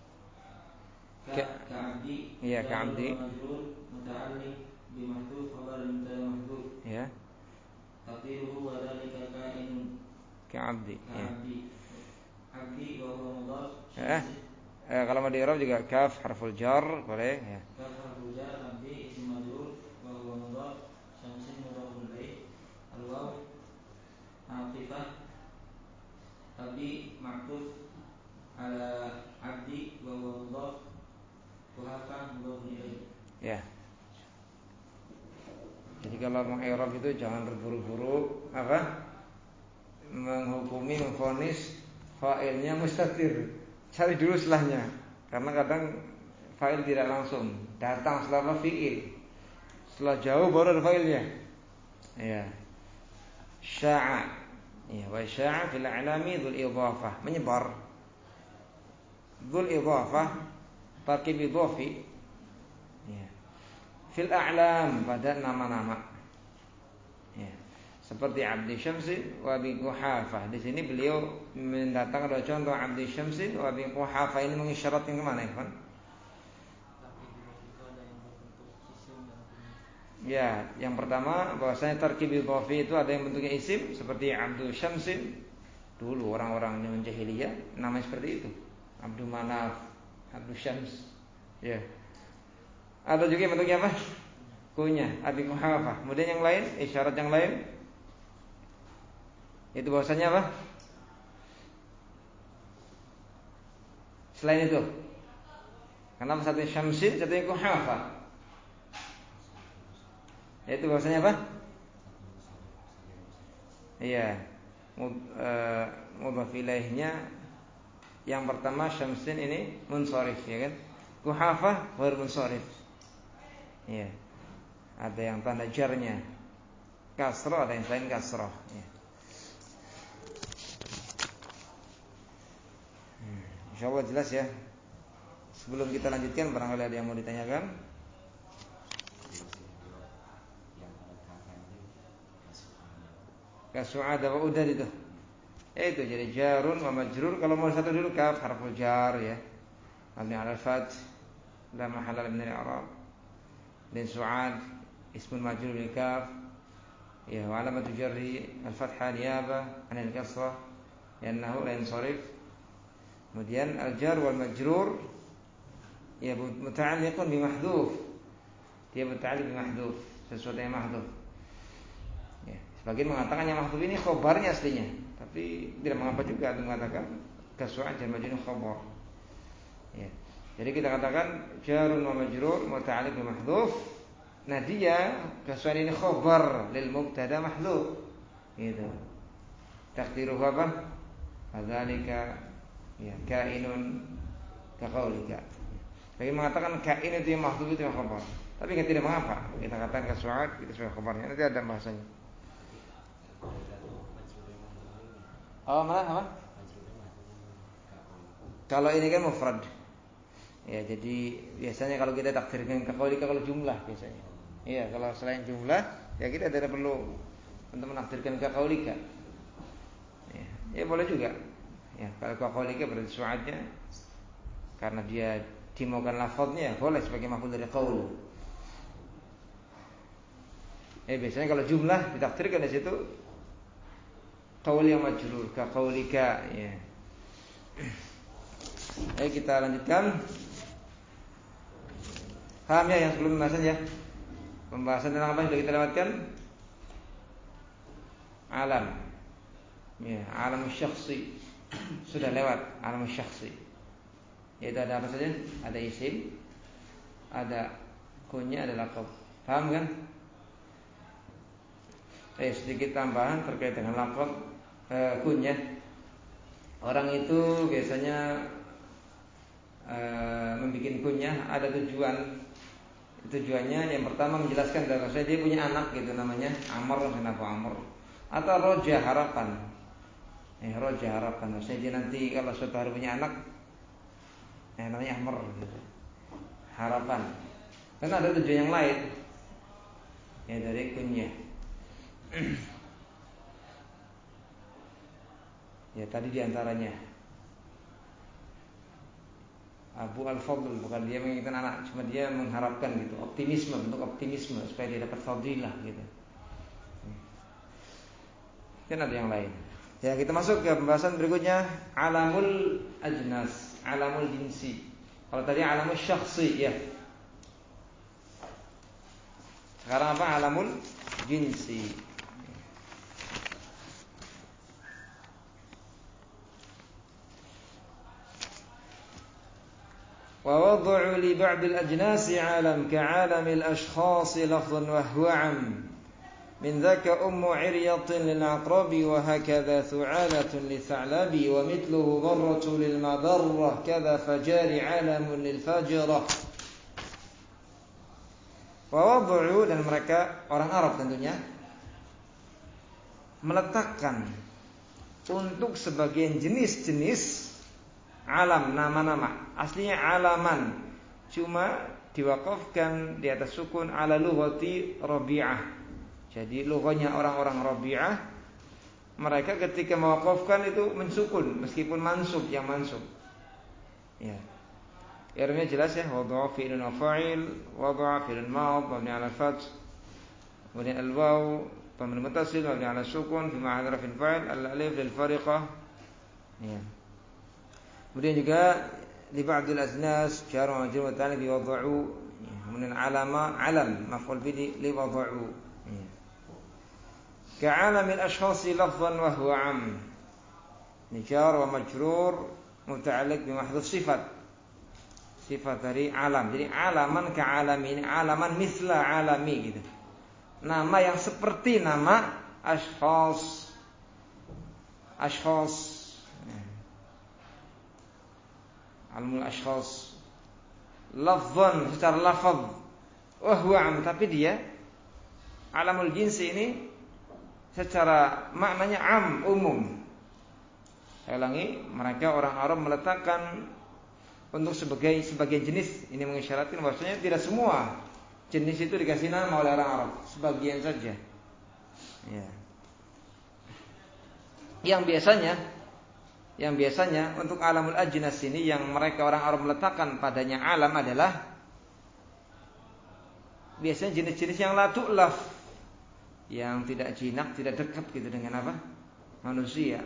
Ka'abdi ya ka'abdi majrur muta'alliq bi mahdhuf khabar mubtada mahdhuf. Ya. Taqdiruhu wa dhalika ka'inun. Ka'abdi. Ka'abdi. Abdi wa huwa mudhaf. Kalau mau di-i'rab juga kaf harful jar boleh ya. Kaf harful jar abdi isim majrur wa huwa mudhaf syamsin mudhafun ilaih. Al-waw atifah abdi ma'tuf ala abdi wa huwa mudhaf kuhafah mudhafun ilaih. Ya. Jadi kalau mengi'rab itu jangan terburu-buru menghukumi, memvonis fa'ilnya mustatir. Cari dulu setelahnya. Karena kadang fa'il tidak langsung datang setelah fi'il. Setelah jauh baru ada fa'ilnya. Ya. Sya'a. Ya, wa sya'a fil a'lami dzul idhafah, menyebar. Dzul idhafah tarkib idhafi. Ya. Fil a'lam pada nama-nama. Ya. Seperti Abdi Syamsin wa Abi Quhafah. Di sini beliau mendatangkan dua contoh Abdi Syamsin wa Abi Quhafah. Ini mengisyaratkan kemana ya kan? Ya, yang pertama bahwasanya tarkib idhafi itu ada yang bentuknya isim seperti Abdu Syamsin. Dulu orang-orang zaman jahiliyah namanya seperti itu. Abdu Manaf, Abdu Syams. Ya. Atau juga bentuknya apa? Kunya, Abi Quhafah. Kemudian yang lain, isyarat yang lain itu bahwasanya apa? Selain itu Kenapa satunya syamsin, satunya kuhafa? Itu bahasanya apa? Iya. Mudhaf ilaihnya yang pertama syamsin ini munsharif, ya kan? Kuhafa baru munsharif. Iya. Ada yang tanda jarnya kasrah, ada yang selain kasrah, ya. Insyaallah jelas ya. Sebelum kita lanjutkan, barangkali ada yang mau ditanyakan. Kasu'ada wa udad itu. Itu jadi jarun wa majrur. Kalau mau satu dulu kaf harful jar ya. Mabni 'ala al-fath la mahalla min al-i'rab. Dan su'ad ismun majrur bil kaf. Ya, wa alamatu jarri al-fathha niyabah 'an al-kasrah li'annahu la yansarif. Kemudian al-jar wal majrur ya muta'alliqun bi mahdhuf. Dia muta'alliq bi mahdhuf, sesuatu yang mahdhuf. Ya, sebagian mengatakan yang mahdhuf ini khabarnya aslinya, tapi tidak mengapa juga mengatakan kaswa' jar majrur khabar. Ya. Jadi kita katakan jarun wa majrur muta'alliq bi mahdhuf. Nah, dia kaswa' ini khabar lil mubtada mahdhuf. Gitu. Takdiruhu apa? Hadzalika ya kainun ka qaulika. Bagi mengatakan kain itu yang mahdhuf itu yang khabar. Tapi tidak mengapa kita katakan kaswa'at itu sebagai khabarnya. Nanti ada bahasanya. Oh, mana apa? Kalau ini kan mufrad. Ya, jadi biasanya kalau kita takdirkan ka qaulika kalau jumlah biasanya. Iya, kalau selain jumlah ya kita tidak perlu untuk menakdirkan ka qaulika. Ya boleh juga. Ya, kalau qaulika berarti su'adnya karena dia dimaukan lafadznya boleh sebagai maf'ul dari qaul. Biasanya kalau jumlah ditakdirkan di situ qaul yang majrur ka qaulika ya. Kita lanjutkan. Paham ya yang sebelum pembahasan ya? Pembahasan tentang apa yang sudah kita lewatkan? Alam. Ya, alam syakhsi. Sudah lewat alam syakhsi. Yaitu ada apa saja? Ada isim, ada kunya, ada laqab. Paham kan? Sedikit tambahan terkait dengan laqab kunya. Orang itu biasanya membuat kunya ada tujuan. Tujuannya yang pertama menjelaskan bahwa dia punya anak gitu namanya Amr, kenapa Amr? Atau roja harapan. Roja harapan. Maksudnya dia nanti kalau suatu hari punya anak namanya Amr gitu. Harapan. Karena ada tujuan yang lain. Ya dari kunyah. Ya tadi diantaranya Abu Al-Fadl, bukan dia menginginkan anak, cuma dia mengharapkan gitu, optimisme, bentuk optimisme supaya dia dapat fadilah gitu. Kan ada yang lain. Ya, kita masuk ke pembahasan berikutnya, alamul ajnas, alamul jinsi. Kalau tadi alamul syakhsi ya. Sekarang apa? Alamul jinsi. ووضع لبعض الأجناس عالم كعالم الأشخاص لفظا وهو عم من ذاك أم عرية للعقرب وهكذا ثعالة للثعلب ومثله ضرة للمضرة كذا فجار عالم للفجرة. ووضع, dan mereka orang Arab tentunya meletakkan untuk sebagian jenis-jenis alam, nama-nama. Aslinya alaman, cuma diwakafkan di atas sukun ala lughati Rabi'ah. Jadi lughahnya orang-orang Rabi'ah, mereka ketika mewakafkan itu mensukun meskipun mansub, yang mansub. Ya. Irnya jelas ya, wada'a fi'lun wa fa'il, wada'a fi'lun madh mabni 'ala al-fath. Kemudian al-waw dhamir muttasil mabni 'ala sukun fi ma'al raf'il fa'il, al-alif lil fariqah. Ya. Kemudian juga li ba'dil aznas jar wa majrur ta'ala bi wada'u. Kemudian alama alam maf'ul bihi li wada'u. Ka'alamil ashkhasi lafdhan wa huwa 'am. Jar wa majrur muta'alliq bi mahdhuf sifat. sifat dari alam. Jadi alaman ka'alami, ini alaman misla alami gitu. Nama yang seperti nama ashkhas. Alamul ashkhas. Lafzan, secara lafaz. Wa huwa am, tapi dia alamul jinsi ini secara maknanya am, umum. Saya ulangi, mereka orang Arab meletakkan untuk sebagian jenis, ini mengisyaratkan bahwasanya tidak semua jenis itu dikasih nama oleh orang Arab, sebagian saja. Ya. Yang biasanya untuk alamul ajnas ini yang mereka orang Arab meletakkan padanya alam adalah biasanya jenis-jenis yang la tu'laf, yang tidak jinak, tidak dekat gitu dengan apa? Manusia.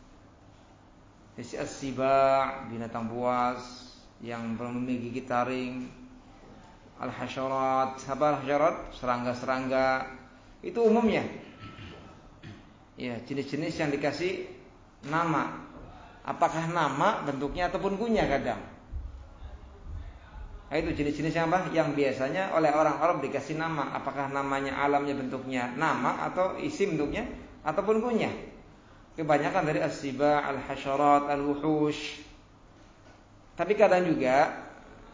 As-siba', binatang buas yang memiliki taring, al-hasyarat, serangga-serangga, itu umumnya. Ya, jenis-jenis yang dikasih nama. Apakah nama bentuknya ataupun kunyah kadang. Nah, itu jenis-jenis yang apa? Yang biasanya oleh orang Arab dikasih nama. Apakah namanya alamnya bentuknya nama atau isim bentuknya ataupun kunyah. Kebanyakan dari as-siba, al-hasyarat, al-wuhush. Tapi kadang juga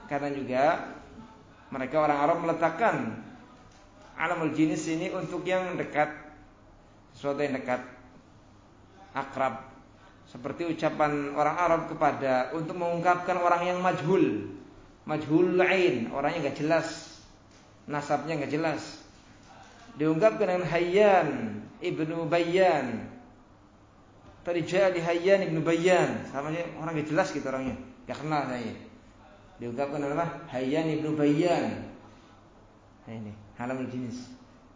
mereka orang Arab meletakkan alamul jinis ini untuk yang dekat, sesuatu yang dekat, akrab. Seperti ucapan orang Arab kepada untuk mengungkapkan orang yang majhul ain, orangnya enggak jelas, nasabnya enggak jelas. Diungkapkan dengan Hayyan ibnu Bayyan. Tadi jadi Hayyan ibnu Bayyan, sama aja orang enggak jelas gitu orangnya, enggak kenal saya. Diungkapkan dengan apa? Hayyan ibnu Bayyan. Nah, ini alamul jinis.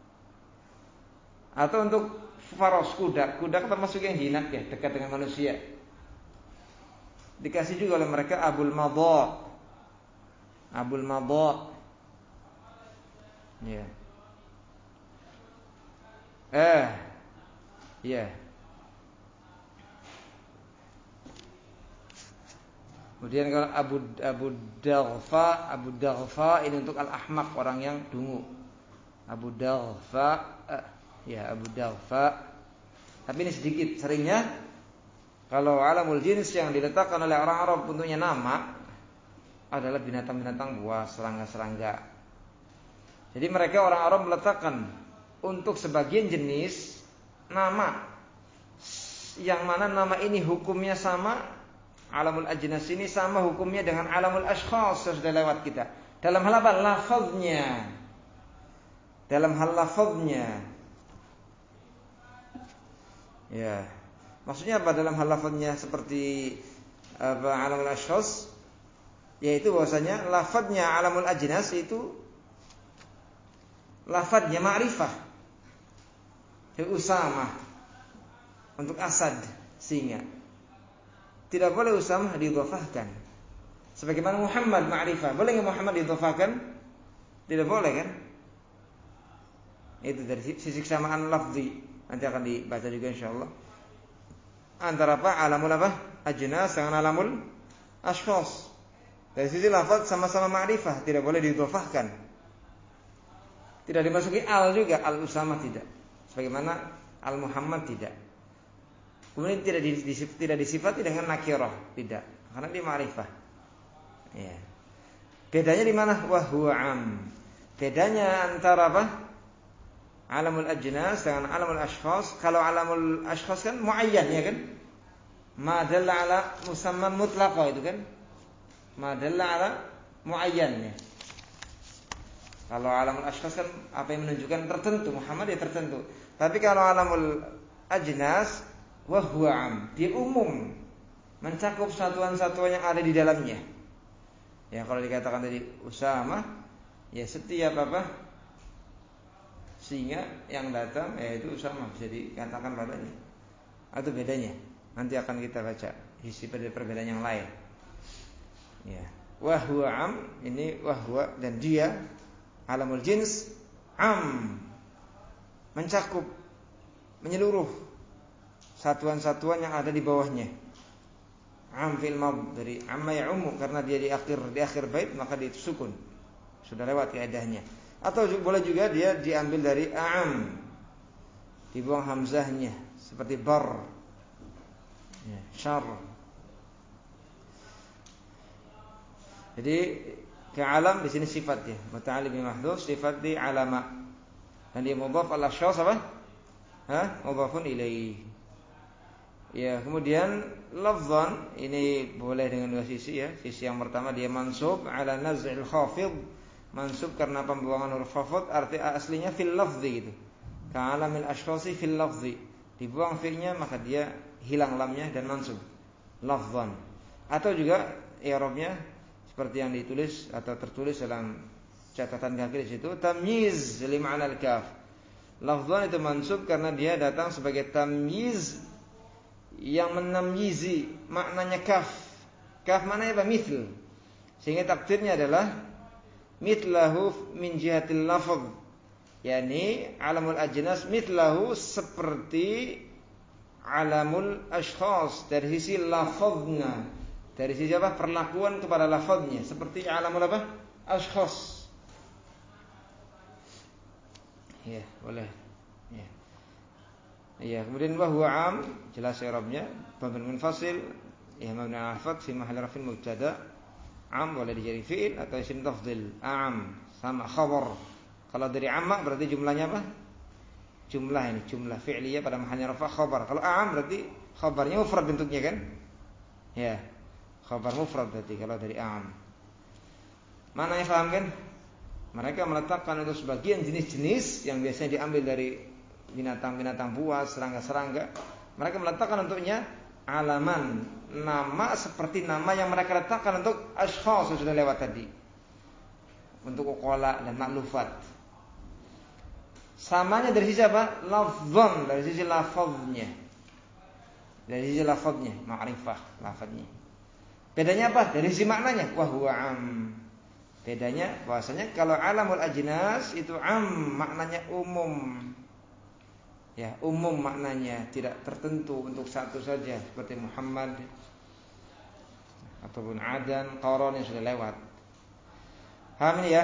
Atau untuk faros, kuda termasuk yang jinak ya, dekat dengan manusia. Dikasih juga oleh mereka Abul Madha. Ya. Ya. Kemudian kalau Abu Daghfa ini untuk al-ahmaq, orang yang dungu. Abu Daghfa. Tapi ini sedikit, seringnya kalau alamul jins yang diletakkan oleh orang Arab untuknya nama adalah binatang-binatang buas, serangga-serangga. Jadi mereka orang Arab meletakkan untuk sebagian jenis nama yang mana nama ini hukumnya sama, alamul ajnas ini sama hukumnya dengan alamul ashkhas yang sudah lewat kita. Dalam hal apa? Lafaznya. Ya, maksudnya apa dalam hal lafadznya seperti alamul ashkhas? Yaitu bahwasanya lafadznya alamul ajnas itu lafadznya ma'rifah. Usamah untuk Asad, singa. Tidak boleh Usamah diidhafahkan. Sebagaimana Muhammad ma'rifah, boleh enggak Muhammad diidhafahkan? Tidak boleh kan? Itu dari sisi kesamaan lafzi. Nanti akan dibaca juga insyaallah. Antara apa? Alamul apa? Ajnas dengan alamul ashkhas. Dari sisi lafaz sama-sama ma'rifah, tidak boleh diidhafahkan. Tidak dimasuki al juga, al-Usamah tidak. Sebagaimana al-Muhammad tidak. Kemudian tidak disifati dengan nakirah, tidak. Karena dia ma'rifah. Ya. Bedanya di mana? Wa huwa am. Bedanya antara apa? Alamul ajnas dengan alamul ashkhas. Kalau alamul ashkhas kan muayyan ya kan? Ma dalla ala musamman mutlaqa itu kan? Ma dalla ala muayyan ya. Kalau alamul ashkhas kan apa yang menunjukkan tertentu, Muhammad ya tertentu. Tapi kalau alamul ajnas wa huwa am, dia umum, mencakup satuan-satuan yang ada di dalamnya. Ya kalau dikatakan tadi Usamah, ya setiap apa? Singa yang datang yaitu sama bisa dikatakan padanya. Itu bedanya. Nanti akan kita baca isi perbedaan yang lain. Ya. Wa huwa am, ini wa huwa dan dia alamul jins am, mencakup, menyeluruh satuan-satuan yang ada di bawahnya. Am fi'il madh dari amma ya'ummu, karena dia di akhir bait maka dia sukun. Sudah lewat kaidahnya. Atau boleh juga dia diambil dari a'am, dibuang hamzahnya seperti bar, ya, syar. Jadi ka'alam di sini sifat dia, muta'alliq bi mahdhuf, sifat di alama. Dan dia mudhaf al asykhas apa? Mudhafun ilaih. Ya, kemudian lafzan ini boleh dengan dua sisi ya. Sisi yang pertama dia mansub ala naz'il khafid, mansub karena pembuangan huruf khafid, arti aslinya fil lafzi gitu. Ka'alamil ashkhasi fil lafzi, dibuang fi'nya maka dia hilang lamnya dan mansub lafzan. Atau juga i'rabnya seperti yang ditulis atau tertulis dalam catatan kaki di situ, tamyiz li ma'na al-kaf. Lafzan itu mansub karena dia datang sebagai tamyiz yang menamyizi maknanya kaf. Kaf maknanya apa? Mithl. Sehingga takdirnya adalah mithlahu min jihatil lafz, yakni alamul ajnas mithlahu seperti alamul ashkhas dari sisi lafaznya, dari sisi apa? Perlakuan kepada lafaznya seperti alamul apa? Ashkhas. Ya, boleh. Ya. Ya, kemudian huwa am, jelas i'rabnya dhamir munfasil, ya mabni 'ala al-fath fi mahalli raf'in mubtada. Am boleh dijadi fi'il atau isim tafdhil. Am sama khabar. Kalau dari amma berarti jumlahnya apa? Jumlah ini, jumlah fi'liyah pada mahalnya rafa' khabar. Kalau am berarti khabarnya mufrad bentuknya kan? Ya. Khabar mufrad berarti kalau dari am. Mana yang paham kan? Mereka meletakkan itu sebagian jenis-jenis yang biasanya diambil dari binatang-binatang buas, serangga-serangga. Mereka meletakkan untuknya alaman, nama seperti nama yang mereka letakkan untuk ashkhas yang sudah lewat tadi, untuk uqala dan maklufat. Samanya dari sisi apa? Lafzan, dari sisi lafaznya. Dari sisi lafaznya, ma'rifah lafaznya. Bedanya apa? Dari sisi maknanya, wa huwa am. Bedanya bahwasanya kalau alamul ajnas itu am, maknanya umum. Ya, umum maknanya, tidak tertentu untuk satu saja seperti Muhammad ataupun Adan, Qaran yang sudah lewat. Paham ini ya?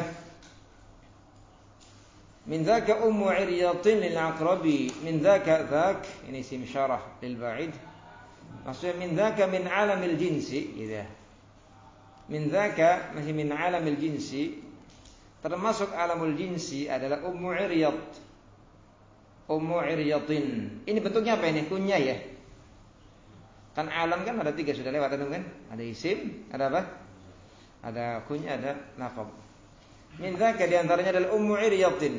Min dzaka ummu 'iryatin lil 'aqrabi, min dzaka dzak ini isim syarah lil ba'id. Maksudnya min dzaka min 'alamil jinsi gitu. Min dzaka masih min 'alamil jinsi, termasuk alamul jinsi adalah ummu 'iryat. Ummu 'iryatin. Ini bentuknya apa ini? Kunyah ya. Kan alam kan ada 3 sudah lewat kan? Ada isim, ada apa? Ada kunyah, ada laqab. Min dzaka di antaranya adalah ummu 'iryatin.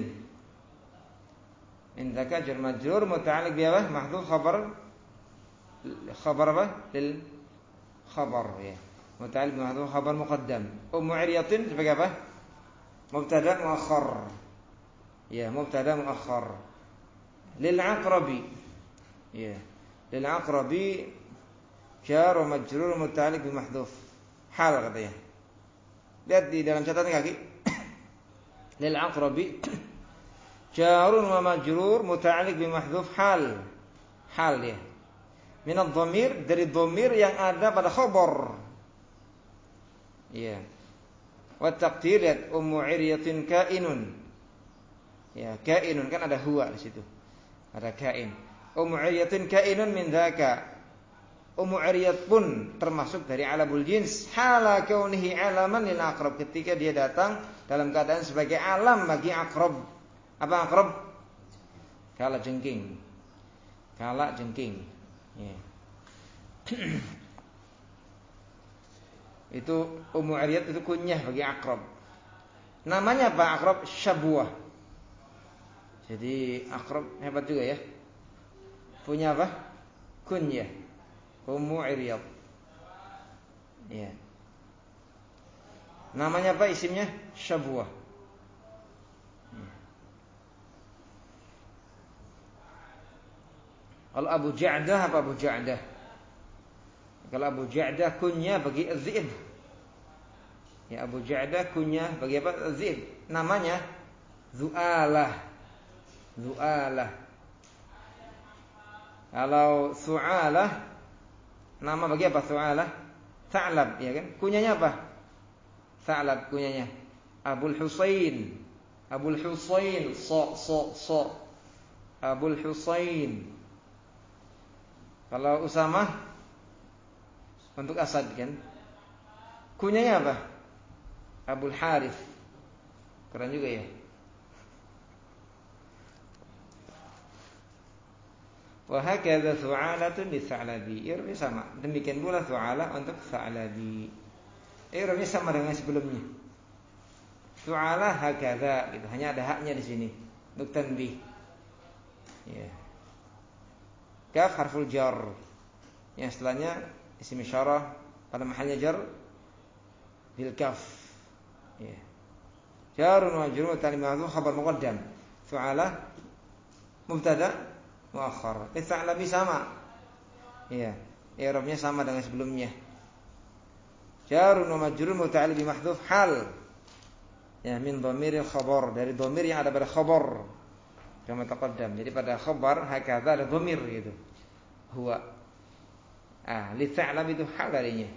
Min dzaka jar majrur muta'alliq bi apa? Mahdhuf khabar apa? Lil khabar ya. Muta'alliq bi mahdhuf khabar muqaddam. Ummu 'iryatin sebagai apa? Mubtada muakhkhar. Ya, mubtada muakhkhar. Lil aqrabi. Ya. Lil aqrabi jar wa majrur muta'alliq bi mahdhuf. Hal katanya. Lihat di dalam catatan kaki. Lil aqrabi jarun wa majrur muta'alliq bi mahdhuf hal. Hal ya. Min adh-dhamir, dari dhamir yang ada pada khabar. Ya. Wa taqdir lihat ummu 'iryatin kainun. Ya, kainun kan ada huwa di situ. Ada kain. Ummu 'iryatin kainun min dzaka. Ummu 'iryat pun termasuk dari alamul jins, hala kaunihi alaman lil aqrab, ketika dia datang dalam keadaan sebagai alam bagi aqrab. Apa aqrab? Kala jengking. Kala jengking. Ya. Itu ummu 'iryat itu kunyah bagi aqrab. Namanya apa aqrab? Syabwah. Jadi aqrab hebat juga ya. Punya apa? Kunyah. Ummu 'iryat. Ya. Namanya apa isimnya? Syabwah. Ya. Kalau Abu Ja'dah apa Abu Ja'dah? Kalau Abu Ja'dah kunyah bagi Az-Zi'b. Ya, Abu Ja'dah kunyah bagi apa? Az-Zi'b. Namanya Zu'alah. Zu'alah. Kalau Su'alah Nama bagi apa? Thu'alah. Tha'lab, ya kan? Kunyanya apa? Tha'lab kunyanya. Abul Husain. Abul Husain. So. Abul Husain. Kalau Usamah untuk Asad kan? Kunyanya apa? Abul Harith. Keren juga ya. Wa hakadha thu'alatun li Tha'labi. Irni sama. Demikian pula thu'alah untuk Tha'labi. Irni sama dengan sebelumnya. Thu'alah hakadha gitu. Hanya ada haknya di sini untuk tanbih. Ya. Kaf harful jar. Yang setelahnya isim isyarah pada mahalnya jar bil kaf. Ya. Jarun wa majrur ta'lim ma'dhuf khabar muqaddam. Thu'alah mubtada muakhar. Tha'labi sama. Iya, i'rabnya sama dengan sebelumnya. Jarun wa majrur muta'alliq bi mahdhuf hal. Ya, min dhamiril khabar, dari dhamir yang ada pada khabar. Kama taqaddam. Jadi pada khabar hakadha ada dhamir gitu. Huwa. Li Tha'labi itu hal darinya.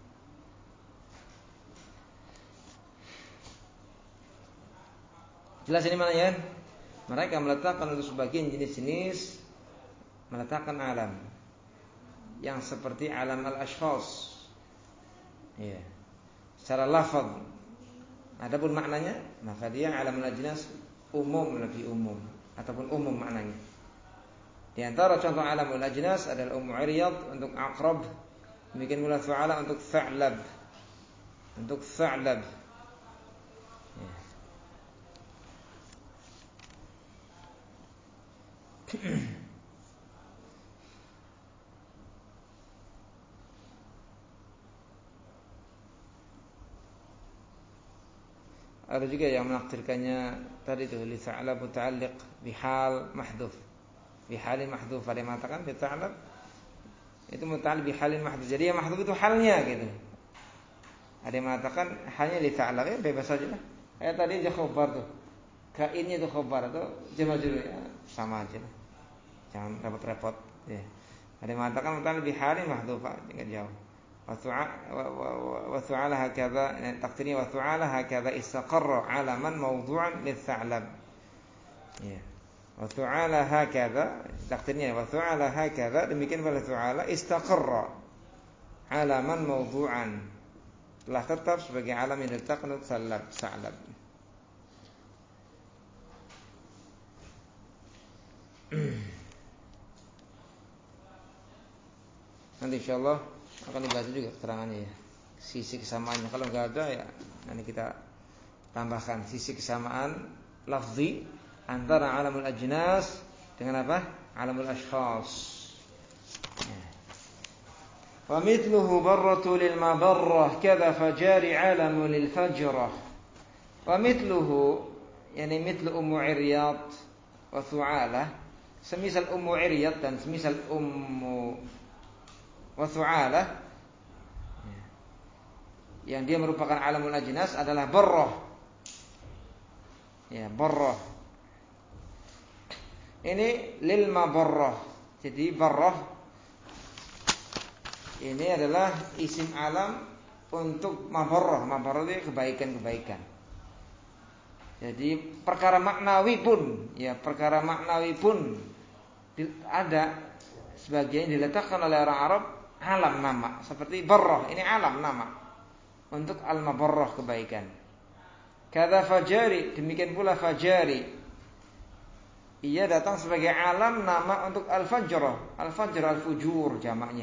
Jelas ini maknanya? Mereka meletakkan untuk sebagian jenis-jenis meletakkan alam yang seperti alam al-ashkhas. Ya. Secara lafaz. Adapun maknanya, maka dia alam al-ajnas umum, lebih umum ataupun umum maknanya. Di antara contoh alam al-ajnas adalah Iryad untuk aqrab, demikian pula Thu'ala untuk Tha'lab. Untuk Tha'lab. Ya. Ada juga yang menakdirkannya tadi itu li Tha'lab muta'alliq bihal mahdhuf. Bihalin mahdhuf, ada yang mengatakan li Tha'lab itu muta'alliq bihalin mahdhuf. Jadi yang mahdhuf itu halnya gitu. Ada yang mengatakan hanya li Tha'lab, ya bebas saja lah. Kayak tadi aja khabar tuh. Kainnya itu khabar atau jama' ya, sama aja lah. Jangan repot-repot ya. Ada yang mengatakan muta'alliq bihalin mahdhuf, jangan jauh. وثعالى هكذا تقديري وثعالى هكذا استقر علما موضوعا للثعلب. وثعالى هكذا تقديرnya وثعالى هكذا demikian pada ثعالى استقر علما موضوعا telah tetap sebagai alam yang diletakkan untuk Tha'lab. Nanti insyaallah akan dibahas juga keterangannya ya. Sisi kesamaannya. Kalau enggak ada ya nanti kita tambahkan sisi kesamaan lafzi antara alamul ajnas dengan apa? Alamul ashkhas. Wa mithluhu barratu lil mabarrah kadza fajari alamu lil fajrah. Wa mithluhu yani mithlu ummu Iryad wa Thu'alah, semisal ummu Iryad dan semisal ummu wa Thu'alah yang dia merupakan alamul ajnas adalah barrah. Ya, barrah. Ini lil mabarrah. Jadi barrah ini adalah isim alam untuk mabarrah. Mabarrah itu kebaikan-kebaikan. Jadi perkara maknawi pun ada sebagian diletakkan oleh orang Arab alam nama, seperti barrah ini alam nama untuk al-mabarrah kebaikan. Kadza fajari, demikian pula fajari, ia datang sebagai alam nama untuk al-fajr. Al-fajr al-fujur jamaknya,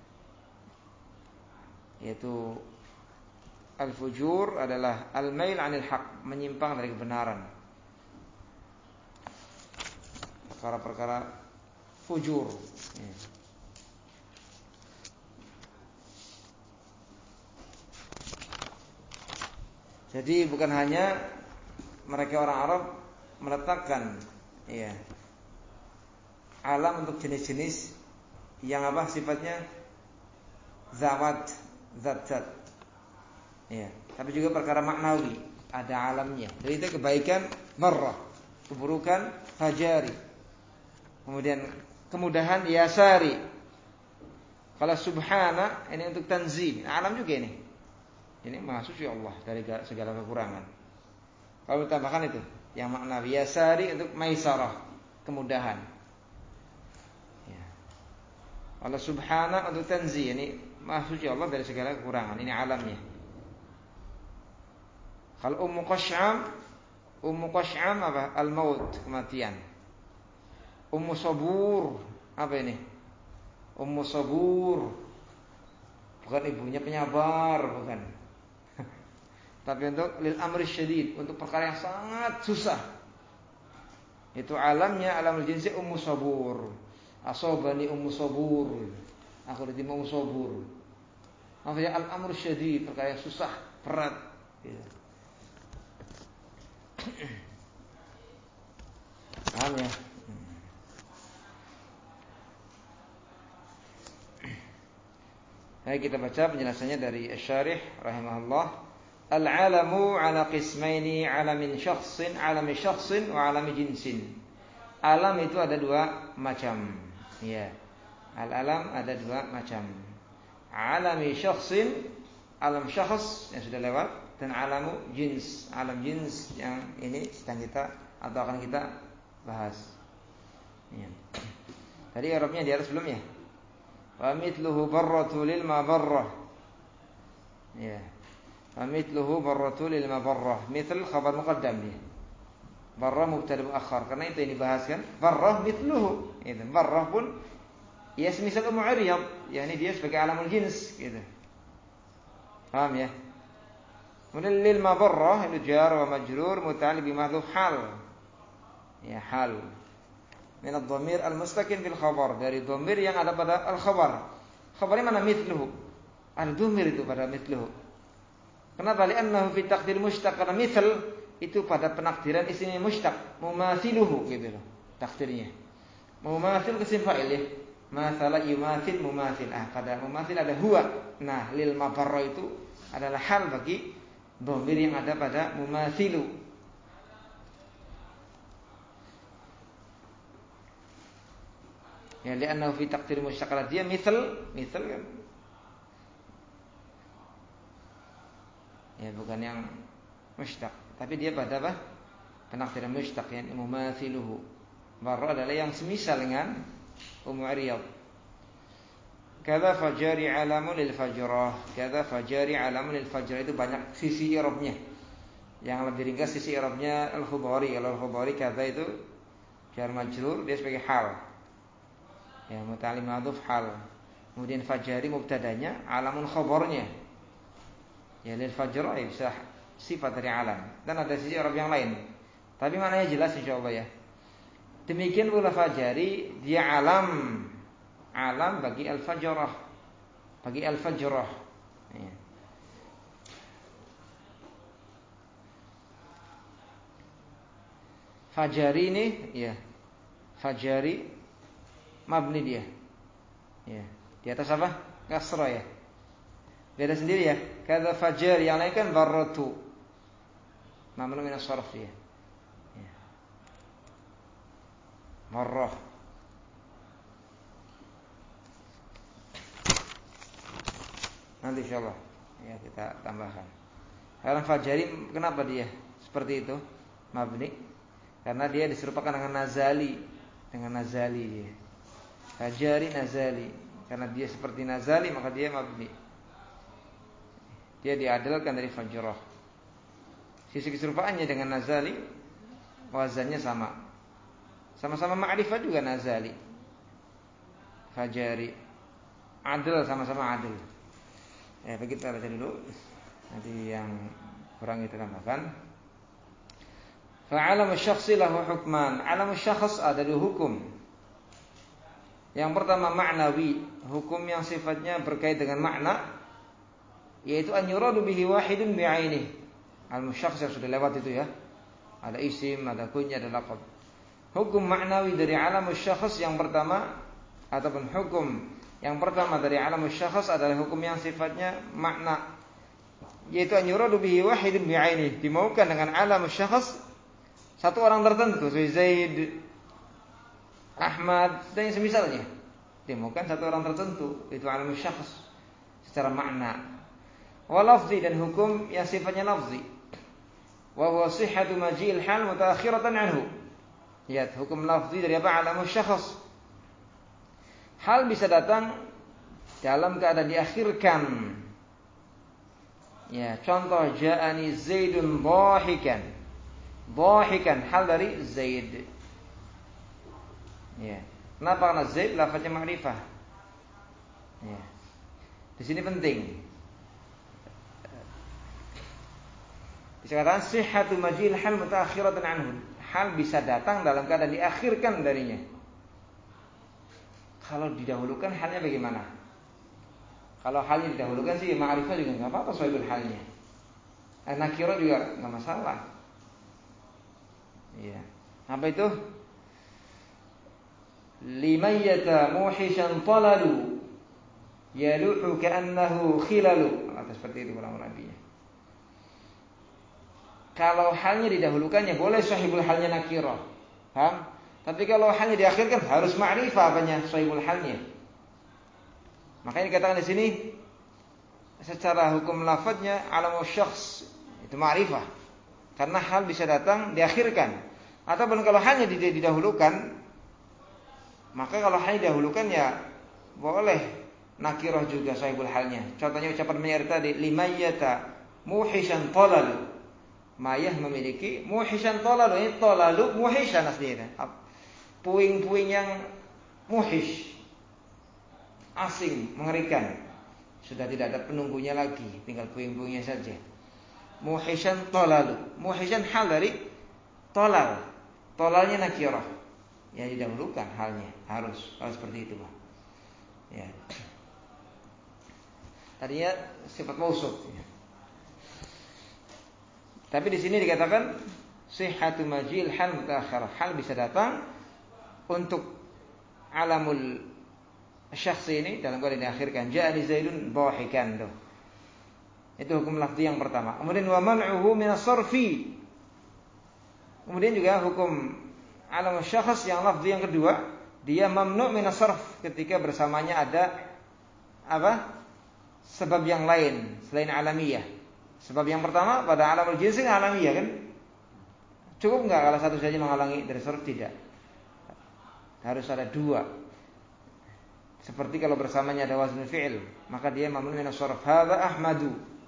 yaitu al-fujur adalah al-mail 'anil haq, menyimpang dari kebenaran. Perkara-perkara fujur. Ya. Jadi bukan hanya mereka orang Arab meletakkan ya alam untuk jenis-jenis yang apa sifatnya zat. Ya, tapi juga perkara maknawi ada alamnya. Jadi itu kebaikan marrah, keburukan fajari. Kemudian kemudahan yasari. Kalau subhana ini untuk tanzih, alam juga ini. Ini maha suci Allah dari segala kekurangan. Kalau ditambahkan itu yang makna yasari untuk maisarah, kemudahan. Ya. Allah subhana untuk tanzih, ini maha suci Allah dari segala kekurangan. Ini alamnya. Kalau Ummu Qash'am apa? Al-maut, kematian. Ummu Sabur apa ini? Ummu Sabur bukan ibunya penyabar, bukan. Tapi untuk lil amri syadid, untuk perkara yang sangat susah. Itu alamnya, alamul jinsi Ummu Sabur. Asobani Ummu Sabur. Aku ditimpa Ummu Sabur. Maksudnya al-amru syadid, perkara yang susah, berat. Gitu. Paham ya? Baik, kita baca penjelasannya dari Asy-Syarih rahimahullah. Al-'alamu 'ala qismaini 'alamin syakhsin, 'alami syakhsin wa 'alami jinsin. Alam itu ada dua macam. Ya. Al-alam ada dua macam. 'Alami syakhsin, alam syakhs yang sudah lewat, dan alamu jins, alam jins yang ini sedang kita atau akan kita bahas. Ya. Tadi Arabnya di atas belum ya? Wa mithluhu barratu lil mabarrah. Ya. Wa mithluhu barratu lil mabarrah. Mithl khabar muqaddam ya. Barrah mubtada muakhar, karena itu yang dibahas kan. Barrah mithluhu. Itu barrah pun ya semisal mu'ariyad, yakni dia sebagai alamul jins gitu. Paham ya? Kemudian lil mabarrah itu jar wa majrur muta'alliq bi mahdhuf hal. Ya, hal. Min ad-dhamir al-mustaqim fil khabar, dari dhamir yang ada pada al-khabar. Khabarnya mana? Mithluhu. Ada dhamir itu pada mithluhu. Kenapa? Li'annahu fi taqdir mushtaq, karena mithl itu pada penakdiran isimnya mushtaq, mumathiluhu gitu loh takdirnya. Mumathil isim fa'il ya. Mathala yumathil mumathil. Pada mumathil ada huwa. Nah, lil mabarrah itu adalah hal bagi dhamir yang ada pada mumathilu. Ya, li'annahu fi taqdir mushtaq, dia mithl kan. Ya, bukan yang mushtaq, tapi dia pada apa? Penakdiran mushtaq, yang mumathiluhu. Barra adalah yang semisal dengan Ummu Ariyad. Kadza fajari alamun lil fajrah. Kadza fajari alamun lil fajrah, itu banyak sisi i'rabnya. Yang lebih ringkas sisi i'rabnya al-Khudhari. Kalau al-Khudhari kadza itu jar majrur, dia sebagai hal. Ya, muta'allim ma'dhuf hal. Kemudian fajari mubtadanya, alamun khabarnya. Ya, lil fajrah ya bisa sifat dari alam. Dan ada sisi i'rab yang lain. Tapi maknanya jelas insyaallah ya. Demikian pula fajari, dia alam bagi al-fajrah, ya. Fajari ini ya, fajari mabni dia. Ya, di atas apa? Kasrah ya. Beda sendiri ya. Kadza fajari, yang lain kan barratu. Mamnu min as-sarf ya. Marrah. Nanti insyaallah ya kita tambahkan. Karena fajari, kenapa dia seperti itu? Mabni. Karena dia diserupakan dengan nazali. Dia. Fajari nazali. Karena dia seperti nazali, maka dia mabni. Dia diadalkan dari fajrah. Sisi keserupaannya dengan nazali, wazannya sama. Sama-sama ma'rifah juga nazali. Fajari. Adil, sama-sama adil. Ya, kita baca dulu. Nanti yang kurang kita tambahkan. Fa'alamu syakhsi lahu hukman. Alamu syakhs ada dua hukum. Yang pertama ma'nawi, hukum yang sifatnya berkait dengan makna, yaitu an yuradu bihi wahidun bi'ainihi. Alamu syakhs yang sudah lewat itu ya. Ada isim, ada kunya, ada laqab. Hukum maknawi dari alamu syakhs yang pertama, ataupun hukum yang pertama dari alamu syakhs adalah hukum yang sifatnya makna, yaitu an yuradu bihi wahidun bi'ainihi, dimaukan dengan alamu syakhs satu orang tertentu, seperti Zaid, Ahmad dan yang semisalnya. Ditemukan satu orang tertentu, itu alamu syakhs secara makna. Wa lafzi, dan hukum yang sifatnya lafzi. Wa huwa sihhatu maji'il hal mutaakhiratan anhu. Lihat, hukum lafzi dari apa? Alamu syakhs. Hal bisa datang dalam keadaan diakhirkan. Ya, contoh ja'ani Zaidun dhahikan. Dhahikan, hal dari Zaid. Ya. Kenapa? Karena Zaid lafaznya ma'rifah. Ya. Di sini penting. Dikatakan sihhatu majil hal mutaakhiratan anhu. Hal bisa datang dalam keadaan diakhirkan darinya. Kalau didahulukan halnya bagaimana? Kalau halnya didahulukan sih ma'rifah juga enggak apa-apa sahibul halnya. Nakirah juga enggak masalah. Iya. Apa itu? Limayyata muhishan talalu yaluhu ka'annahu khilalu. Atau seperti itu ulama nabinya. Kalau halnya didahulukan ya boleh sahibul halnya nakirah. Paham? Tapi kalau halnya diakhirkan harus ma'rifah apanya sahibul halnya. Makanya dikatakan di sini secara hukum lafadznya alamu syakhs itu ma'rifah. Karena hal bisa datang diakhirkan. Ataupun kalau halnya didahulukan, maka kalau halnya didahulukan ya boleh nakirah juga sahibul halnya. Contohnya ucapan penyair tadi, limayyata muhishan talalu. Mayah memiliki muhishan talalu. Ini talalu muhishan aslinya. Puing-puing yang muhish, asing, mengerikan. Sudah tidak ada penunggunya lagi, tinggal puing-puingnya saja. Muhishan talalu. Muhishan hal dari talal. Talalnya nakirah. Ya didahulukan halnya, harus seperti itu, Pak. Ya. Tadinya sifat mausuf. Ya. Tapi di sini dikatakan sihhatu majil hal mutaakhirah. Hal bisa datang untuk alamul syakhs ini dalam keadaan diakhirkan. Ja'ani Zaidun dhahikan. Itu hukum lafzi yang pertama. Kemudian wa man'uhu min as-sarfi. Kemudian juga hukum alamul syakhs yang lafzi yang kedua, dia mamnu' min as-sarf ketika bersamanya ada apa? Sebab yang lain selain alamiyah. Sebab yang pertama pada alamul jinsi alamiyah kan? Cukup enggak kalau satu saja menghalangi dari sarf? Tidak. Harus ada dua. Seperti kalau bersamanya ada wazn fi'il, maka dia mamnu' min as-sarf. Hadza Ahmadu.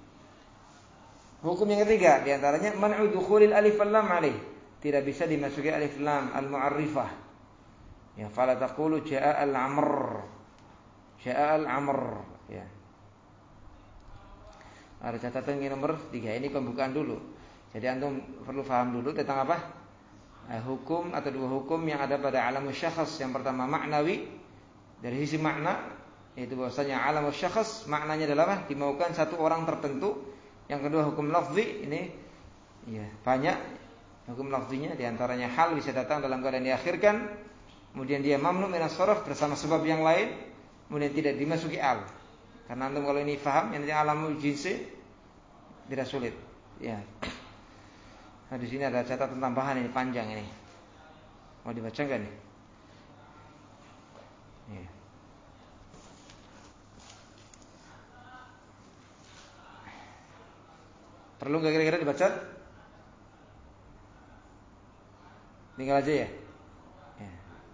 Hukum yang ketiga di antaranya man'u dukhulil alif wal lam alaih. Tidak bisa dimasuki alif lam al-mu'arrifah. Ya, fala taqulu jaa al-amr. Jaa al-amr, ya. Ada catatan yang nomor 3. Ini pembukaan dulu. Jadi antum perlu paham dulu tentang apa? Hukum atau dua hukum yang ada pada alamus syakhs. Yang pertama maknawi, dari sisi makna, yaitu bahwasanya alamus syakhs maknanya adalah apa? Dimaukan satu orang tertentu. Yang kedua hukum lafzi, ini ya banyak hukum lafzinya. Di antaranya hal bisa datang dalam keadaan diakhirkan, kemudian dia mamnu' min as-sarf bersama sebab yang lain, kemudian tidak dimasuki al. Karena antum kalau ini faham yang alamul jinsi tidak sulit. Ya. Nah, di sini ada catatan tambahan ini panjang ini. Mau dibaca enggak nih? Ya. Perlu enggak kira-kira dibaca? Tinggal aja ya. Ya.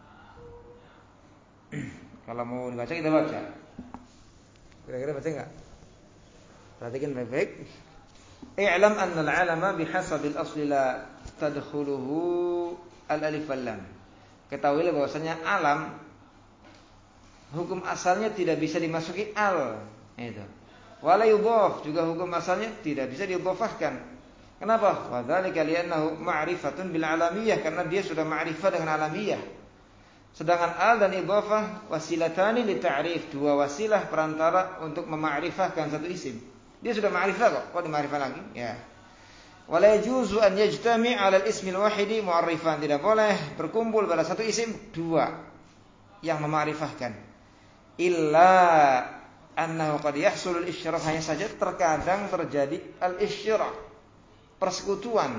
Kalau mau dibaca kita baca. Kira-kira baca enggak? Perhatikan baik-baik. I'lam anna al-'alama bihasabil asli la tadkhuluhu al-alif wal lam. Ketahuilah bahwasanya alam hukum asalnya tidak bisa dimasuki al. Itu. Wala yudhaf, juga hukum asalnya tidak bisa diidhafahkan. Kenapa? Wa dzalika li'annahu ma'rifatun bil 'alamiyah, karena dia sudah ma'rifah dengan alamiyah. Sedangkan al dan idhafah wasilatani li ta'rif, dua wasilah perantara untuk memakrifahkan satu isim. Dia sudah ma'rifah kok dimakrifah lagi? Ya. Wala yajuzu an yajtami' 'ala al-ismi al-wahidi mu'arrifan. Tidak boleh berkumpul pada satu isim dua yang memakrifahkan. Illa annahu qad yahsul al-isyrak, hanya saja terkadang terjadi al-isyrak, persekutuan,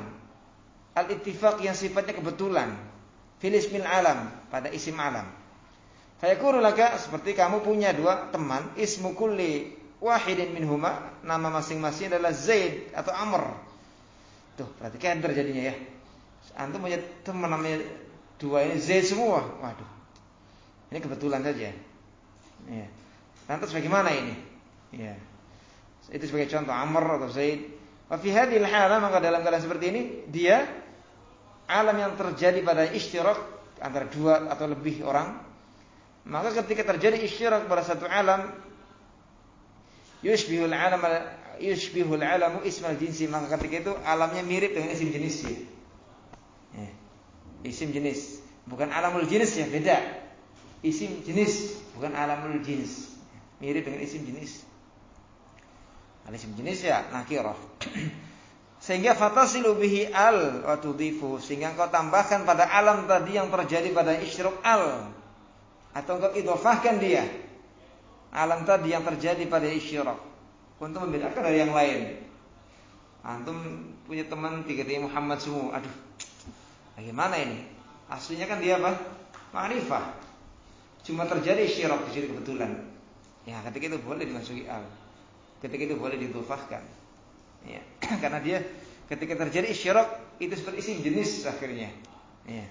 al-ittifaq yang sifatnya kebetulan. Fil ismil alam, pada isim alam. Fayakunu laka, seperti kamu punya dua teman, ismu kulli wahidin minhuma, nama masing-masing adalah Zaid atau Amr. Tuh, berarti keder jadinya ya. Antum punya teman namanya dua ini Zaid semua. Waduh. Ini kebetulan saja. Ya. Lantas bagaimana ini? Ya. Itu sebagai contoh Amr atau Zaid. Wa fi hadhil hala, maka dalam keadaan seperti ini dia alam yang terjadi pada isytirak antara dua atau lebih orang. Maka ketika terjadi isytirak pada satu alam, yushbihul alamu ismal jinsi, maka ketika itu alamnya mirip dengan isim jenisnya. Ya. Isim jenis, bukan alamul jenis ya, beda. Isim jenis, bukan alamul jenis. Mirip dengan isim jenis. Isim jenis ya nakirah. Sehingga fatasilu bihi al wa tudhifu, sehingga engkau tambahkan pada alam tadi yang terjadi pada isyrak al, atau engkau idhofahkan dia alam tadi yang terjadi pada isyrak untuk membedakan dari yang lain. Antum punya teman tiga-tiga Muhammad semua. Aduh, bagaimana ini? Aslinya kan dia apa? Ma'rifah. Cuma terjadi isyrak di situ kebetulan. Ya, ketika itu boleh dimasuki al. Ketika itu boleh didhofahkan. Ya, karena dia ketika terjadi isyrak itu seperti isim jenis akhirnya. Ya.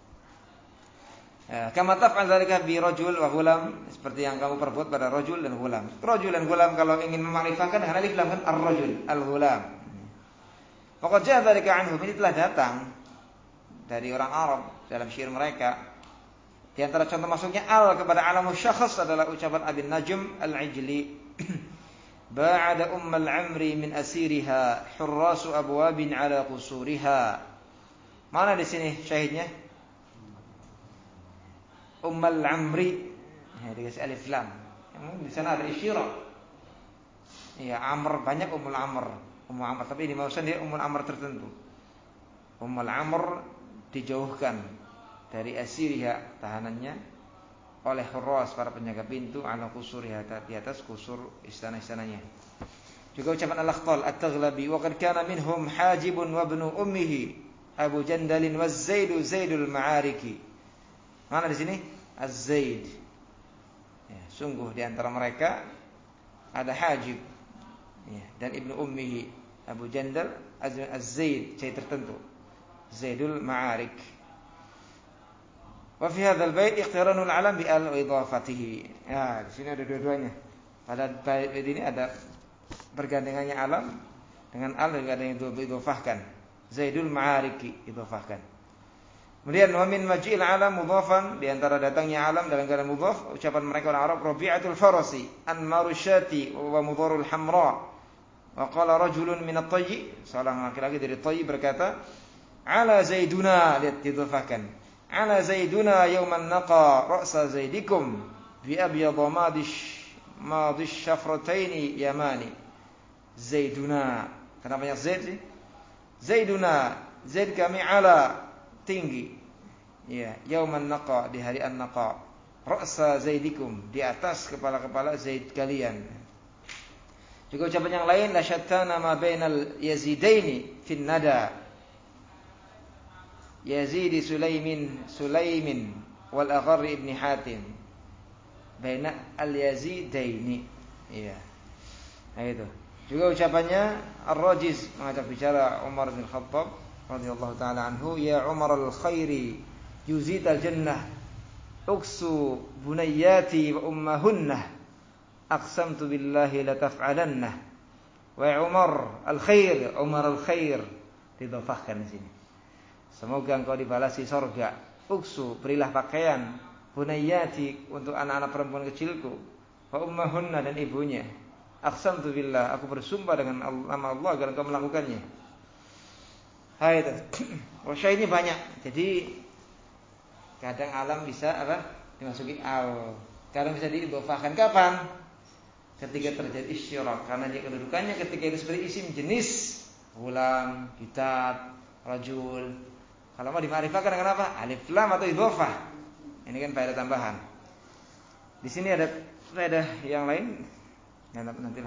Kama taf'al dzalika bi rajul wa ghulam, seperti yang kamu perbuat pada rajul dan ghulam. Rajul dan ghulam kalau ingin memakrifahkan dengan alif lam kan ar-rajul, al-ghulam. Faqad ja'a dzalika anhum, ini telah datang dari orang Arab dalam syair mereka. Di antara contoh masuknya al kepada alamus syakhs adalah ucapan Abi Najm al-Ijli. Ba'ada ummal amri min asiriha hurrasu abwabin ala qusuriha. Mana di sini syahidnya? Ummal amri, ya, dikasih alif lam. Di sana ada isyirak. Ya, Amr banyak ummul amr. Ummul amr, tapi ini maksudnya dia ummul amr tertentu. Ummul amr dijauhkan dari asiriha, tahanannya, oleh hurras, para penjaga pintu, ala qusuriha, di atas kusur istana-istananya. Juga ucapan Al-Akhtal At-Taghlabi, wa qad kana minhum Hajibun wa ibnu ummihi Abu Jandalin wa Zaidul Ma'ariki. Mana di sini? Az-Zaid. Ya, sungguh di antara mereka ada Hajib, ya, dan ibnu ummihi Abu Jandal, Az-Zaid, Zaid tertentu, Zaidul Ma'arik. Wa fi hadzal bait iqtiranul alam bi al idhafatihi. Ya, di sini ada dua-duanya. Pada bait ini ada bergandengannya alam dengan al, dan ada yang idhafahkan. Zaidul Ma'ariki idhafahkan. Kemudian wa min majil alam mudhafan, di antara datangnya alam dalam keadaan mudhaf, ucapan mereka orang Arab, Rabi'atul Farasi, Anmaru Syati wa Mudharul Hamra. Wa qala rajulun min at-Tayy, seorang laki-laki dari Tayy berkata, ala Zaiduna, lihat idhafahkan. Ana Zaiduna yawman naqa ra'sa Zaidikum bi abyadha madish syafrataini yamani. Zaiduna. Kenapa banyak Zaid sih? Zaiduna, Zaid kami ala, tinggi. Ya, yawman naqa, di hari an-naqa. Ra'sa Zaidikum, di atas kepala-kepala Zaid kalian. Juga ucapan yang lain, la syattana ma bainal yazidaini fin nada. Yazid Sulaimin wal Agharr ibn Hatim baina al-Yazidaini. Iya. Nah itu. Juga ucapannya Ar-Rajiz mengajak bicara Umar bin Khattab radhiyallahu taala anhu, ya Umar al-khairi yuzid al-jannah uksu bunayyati wa ummahunna aqsamtu billahi la taf'alanna. Wa Umar al-khair, Umar al-khair didhafahkan di sini. Semoga engkau dibalasi surga. Uksu, berilah pakaian bunayyati, untuk anak-anak perempuan kecilku, wa ummahunna, dan ibunya. Aqsamtu billah, aku bersumpah dengan nama Allah agar engkau melakukannya. Hai itu. Syahidnya banyak. Jadi kadang alam bisa apa? Dimasuki al. Kadang bisa diidhofahkan. Kapan? Ketika terjadi isyirak, karena dia kedudukannya ketika itu seperti isim jenis, ghulam, kitab, rajul. Kalau mau dimakrifahkan dengan apa? Alif lam atau idhofah. Ini kan faedah tambahan. Di sini ada faedah yang lain. Nantilah.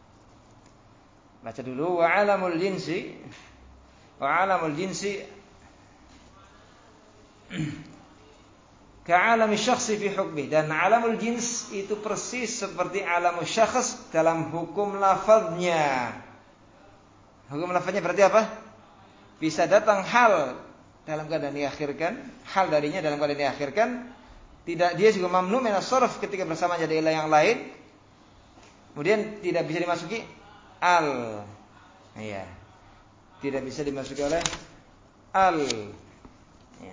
Baca dulu. Wa alamul jinsi. Wa alamul jinsi ka'alami syakhsi fi hukmi, dan alamul jins itu persis seperti alamul syakhs dalam hukum lafadznya. Hukum lafadznya berarti apa? Bisa datang hal dalam keadaan diakhirkan, hal darinya dalam keadaan diakhirkan, tidak, dia juga mamnu min as-sarf ketika bersama jadi ilah yang lain. Kemudian tidak bisa dimasuki al. Iya. Tidak bisa dimasuki oleh al. Ya.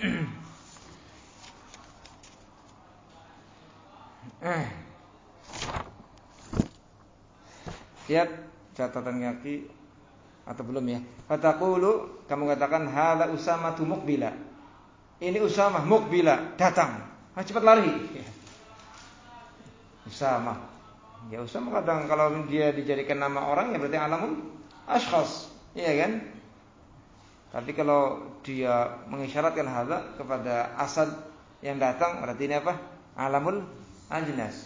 Lihat catatan kaki atau belum ya? Fataqulu, kamu katakan hadza Usamatu muqbila. Ini Usamah muqbila, datang. Cepat lari. Usamah. Ya Usamah kadang kalau dia dijadikan nama orang ya berarti alamun ashkhas, iya kan? Tapi kalau dia mengisyaratkan hadza kepada Asad yang datang, berarti ini apa? Alamul ajnas.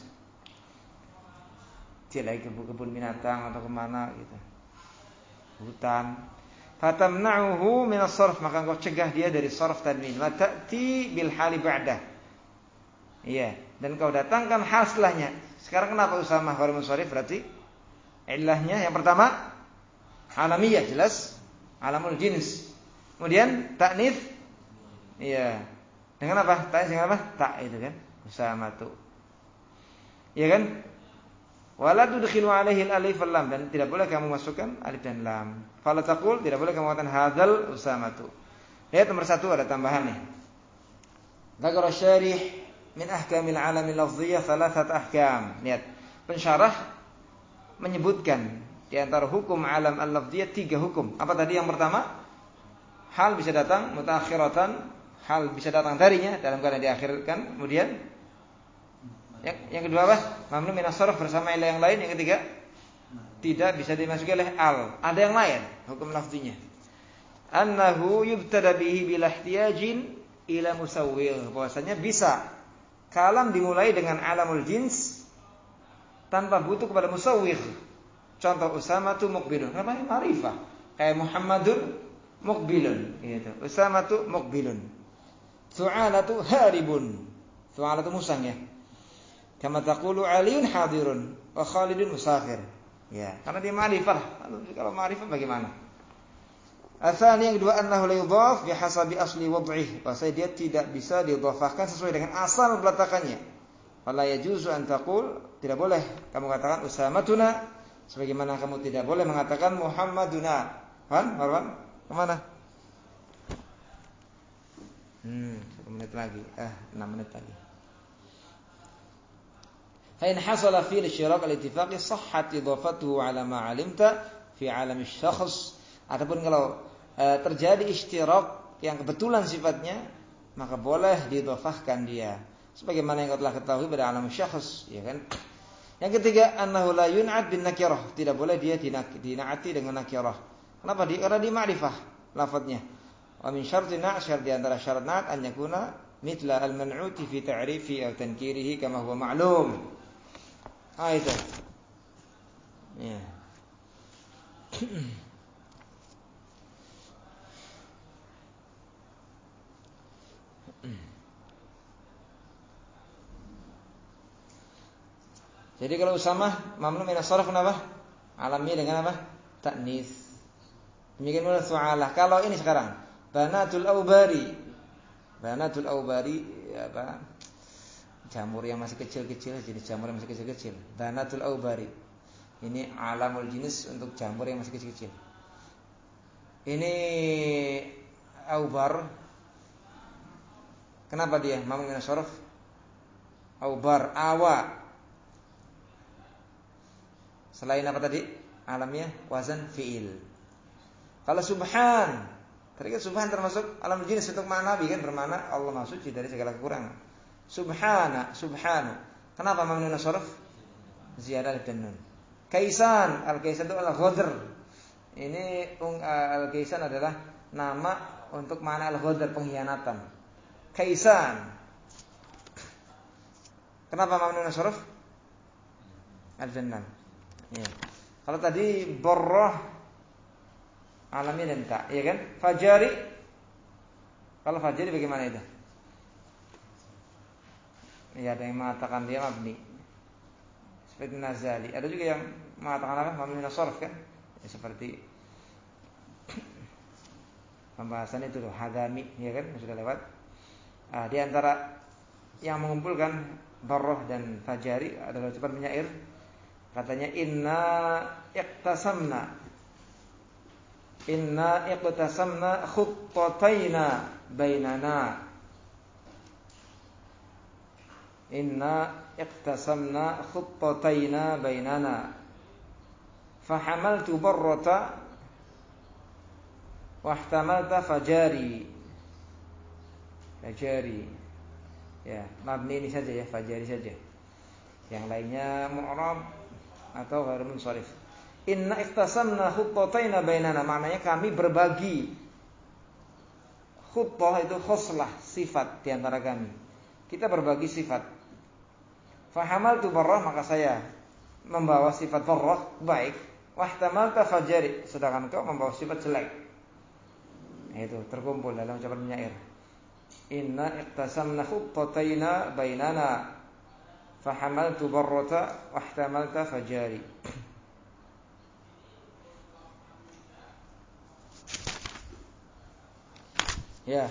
Dia lagi ke kebun binatang atau kemana gitu, hutan. Fatamna'uhu min as-sarf, maka engkau cegah dia dari sarf tanwin. Wa ta'ti bil hali ba'dah. Iya, dan kau datangkan hal setelahnya. Sekarang kenapa Usamah ghair munsharif? Berarti ilahnya yang pertama alamiyah, jelas, alamul jins. Kemudian ta'nits, iya. Dengan apa? Ta'nits dengan apa? Ta itu kan. Usamatu. Iya kan? Wala tudkhilu alaihi al-alif wal lam, dan tidak boleh kamu masukkan alif dan lam. Fala taqul, tidak boleh kamu katakan hadzal Usamatu. Lihat nomor 1 ada tambahan nih. Dzakara syarih min ahkamil alam al-lafziyyah thalathat ahkam. Lihat, pensyarah menyebutkan di antara hukum alam al-lafziyyah 3 hukum. Apa tadi yang pertama? Hal bisa datang mutaakhiratan, hal bisa datang darinya dalam keadaan diakhirkan. Kemudian yang kedua apa? Mamnu min as-sarf bersama ilah yang lain. Yang ketiga, tidak bisa dimasuki oleh al. Ada yang lain hukum lafzinya. Annahu yubtada bihi bila ihtiyajin ila musawwir. Bahwasanya bisa kalam dimulai dengan alamul jins tanpa butuh kepada musawwir. Contoh Usamatu muqbilun. Namanya ma'rifah. Kayak Muhammadun muqbilun gitu. Usamatu muqbilun. Su'alatu haribun. Su'alatu musang ya. Kama taqulu Aliun hadirun wa Khalidun musafir. Ya, karena dia ma'rifah. Kalau ma'rifah bagaimana? Asal yang kedua, annahu la yudhaf bihasabi asli wad'ih. Bahwa dia tidak bisa didhafahkan sesuai dengan asal peletakannya. Fala yajuzu an taqul, tidak boleh kamu katakan Usamatuna sebagaimana kamu tidak boleh mengatakan Muhammaduna. Kan? Marwan? Kemana? 1 menit lagi. 6 menit lagi. فإن حصل في الاشتراك الاتفاق صحت إضافته على ما علمت في عالم الشخص. Adapun kalau terjadi istirak yang kebetulan sifatnya, maka boleh didhafahkan dia sebagaimana yang kau telah ketahui pada alam syakhs, ya kan? Yang ketiga, annahu la yun'at bin nakirah, tidak boleh dia dinaati dengan nakirah. Kenapa? Karena di ma'rifah lafadznya. Wa min syartin na', syarat di antara syarat na'at an yakuna mithla al-man'uti fi ta'rifi aw tankirihi kama huwa ma'lum. Itu. Ya. Jadi kalau Usamah mamnu min as-sarf kenapa? Alamnya dengan apa? Ta'nis. Demikian pula su'alah. Kalau ini sekarang Banatul Aubari. Banatul Aubari apa? Jamur yang masih kecil-kecil, jenis jamur yang masih kecil-kecil. Banatul Aubari. Ini alamul jenis untuk jamur yang masih kecil-kecil. Ini Aubar. Kenapa dia mamnu min as-sarf? Aubar, awa. Selain apa tadi? Alamnya wazan fi'il. Kalau subhan, tadi kan subhan termasuk alam jenis untuk ma'nawi kan, bermakna Allah Maha Suci dari segala kekurangan. Subhana, subhanu. Kenapa mamnu min as-sarf? Ziyadah alif dan nun. Kaisan, al-kaisan itu al-ghadr. Ini al-kaisan adalah nama untuk makna al-ghadr, pengkhianatan. Kaisan. Kenapa mamnu min as-sarf? Alif dan nun. Ya. Kalau tadi borroh alamnya dan tak, ya kan? Fajari. Kalau fajari bagaimana itu? Ya, ada yang mengatakan dia mabni. Seperti Nazali. Ada juga yang mengatakan apa? Mabni nasarf kan? Ya, seperti pembahasan itu loh, Hadami, ya kan? Sudah lewat. Di antara yang mengumpulkan Barrah dan Fajari adalah ucapan penyair. Katanya inna iqtasamna khuttataina bainana. Inna iqtasamna khuttataina bainana. Fahamaltu barrata wahtamalta fajari. Ya, mabni ini saja ya, fajari saja. Yang lainnya mu'rab atau ghair munsharif. Inna iqtasamna khuttataina bainana, maknanya kami berbagi. Khuttah itu khoslah, sifat di antara kami. Kita berbagi sifat. Fahamaltu barrah, maka saya membawa sifat barrah, baik. Wahtamalta fajari, sedangkan kau membawa sifat jelek. Itu terkumpul dalam ucapan penyair. Inna iqtasamna khuttataina bainana fahamaltu barrata wahtamalta fajari. Ya.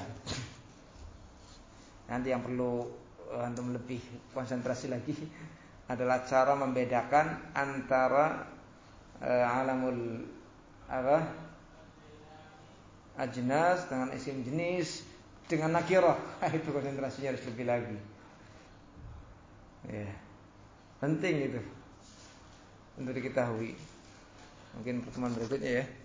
Nanti yang perlu antum lebih konsentrasi lagi adalah cara membedakan antara alamul ajnas dengan isim jenis dengan nakirah. Itu konsentrasinya harus lebih lagi. Ya. Penting itu untuk diketahui. Mungkin pertemuan berikutnya ya.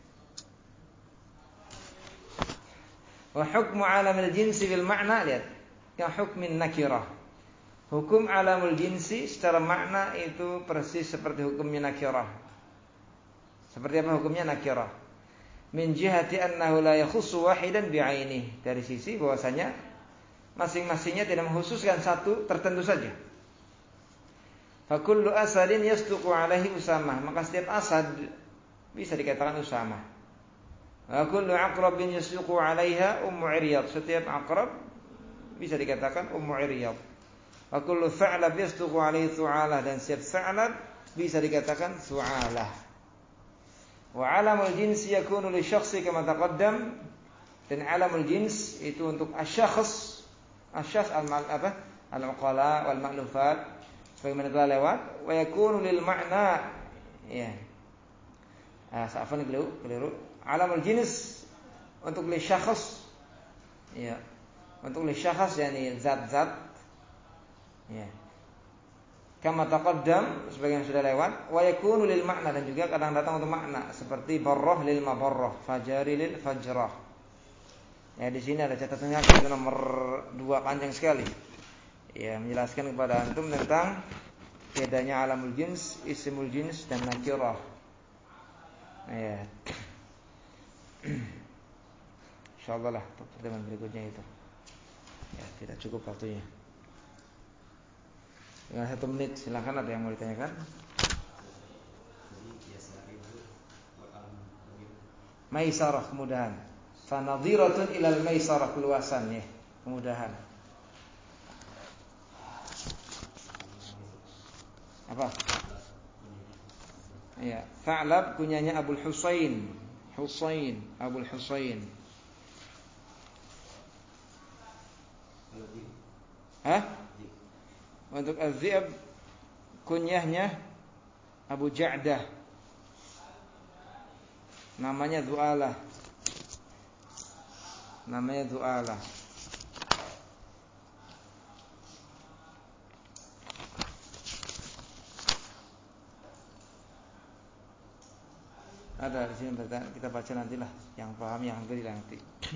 Wa hukmu alamil jinsi bil makna, lihat, yang hukmin nakirah. Hukum alamul jinsi secara makna itu persis seperti hukumnya nakirah. Seperti apa hukumnya nakirah? Min jihati annahu la yakhussu wahidan bi'ainih, dari sisi bahwasanya masing-masingnya tidak mengkhususkan satu tertentu saja. Fa kullu asadin yasduqu alaihi usamah, maka setiap asad bisa dikatakan usamah. Wa kullu aqrabin yasduqu alaiha ummu iryad, setiap aqrab bisa dikatakan ummu iryad. Wa kullu tha'lab yasduqu alaihi thu'alah, dan setiap tha'lab bisa dikatakan thu'alah. Wa alamul jins yakunu li syakhsi kama taqaddam, dan alamul jins itu untuk asy-syakhs al-uqala wal ma'lufat, sebagaimana telah lewat. Wa yakunu lil ma'na, ya. Sa'afan keliru. Alamul jins untuk li syakhs, ya. Untuk li syakhs yakni zat-zat, ya. Kama taqaddam, sebagaimana sudah lewat. Wa yakunu lil makna, dan juga kadang datang untuk makna, seperti barrah lil mabarrah, fajari lil fajrah. Ya, di sini ada catatannya, itu nomor 2, panjang sekali. Ya, menjelaskan kepada antum tentang bedanya alamul jins, ismul jins, dan nakirah. Ya. Insyaallah lah pertemuan berikutnya itu. Ya, tidak cukup waktunya. Dengan 1 menit, silakan, ada yang mau ditanyakan? Maisarah, kemudahan. Fanadhiratun ilal maisarah, keluasan ya, kemudahan. Apa? Ya, Tha'lab kunyanya Abul Husain. Abul Husain. Untuk Az-Zi'ab kunyahnya Abu Ja'dah, namanya Du'alah. Ada di sini, kita baca nantilah, yang paham yang nanti.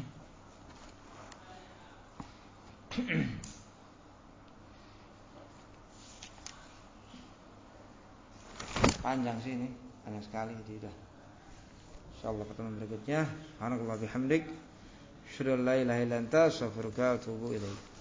Panjang sih ini, panjang sekali, jadi dah. Insyaallah pertemuan berikutnya. Subhanallahi bihamdik, asyhadu an la ilaha illa anta, astaghfiruka wa atubu ilaik.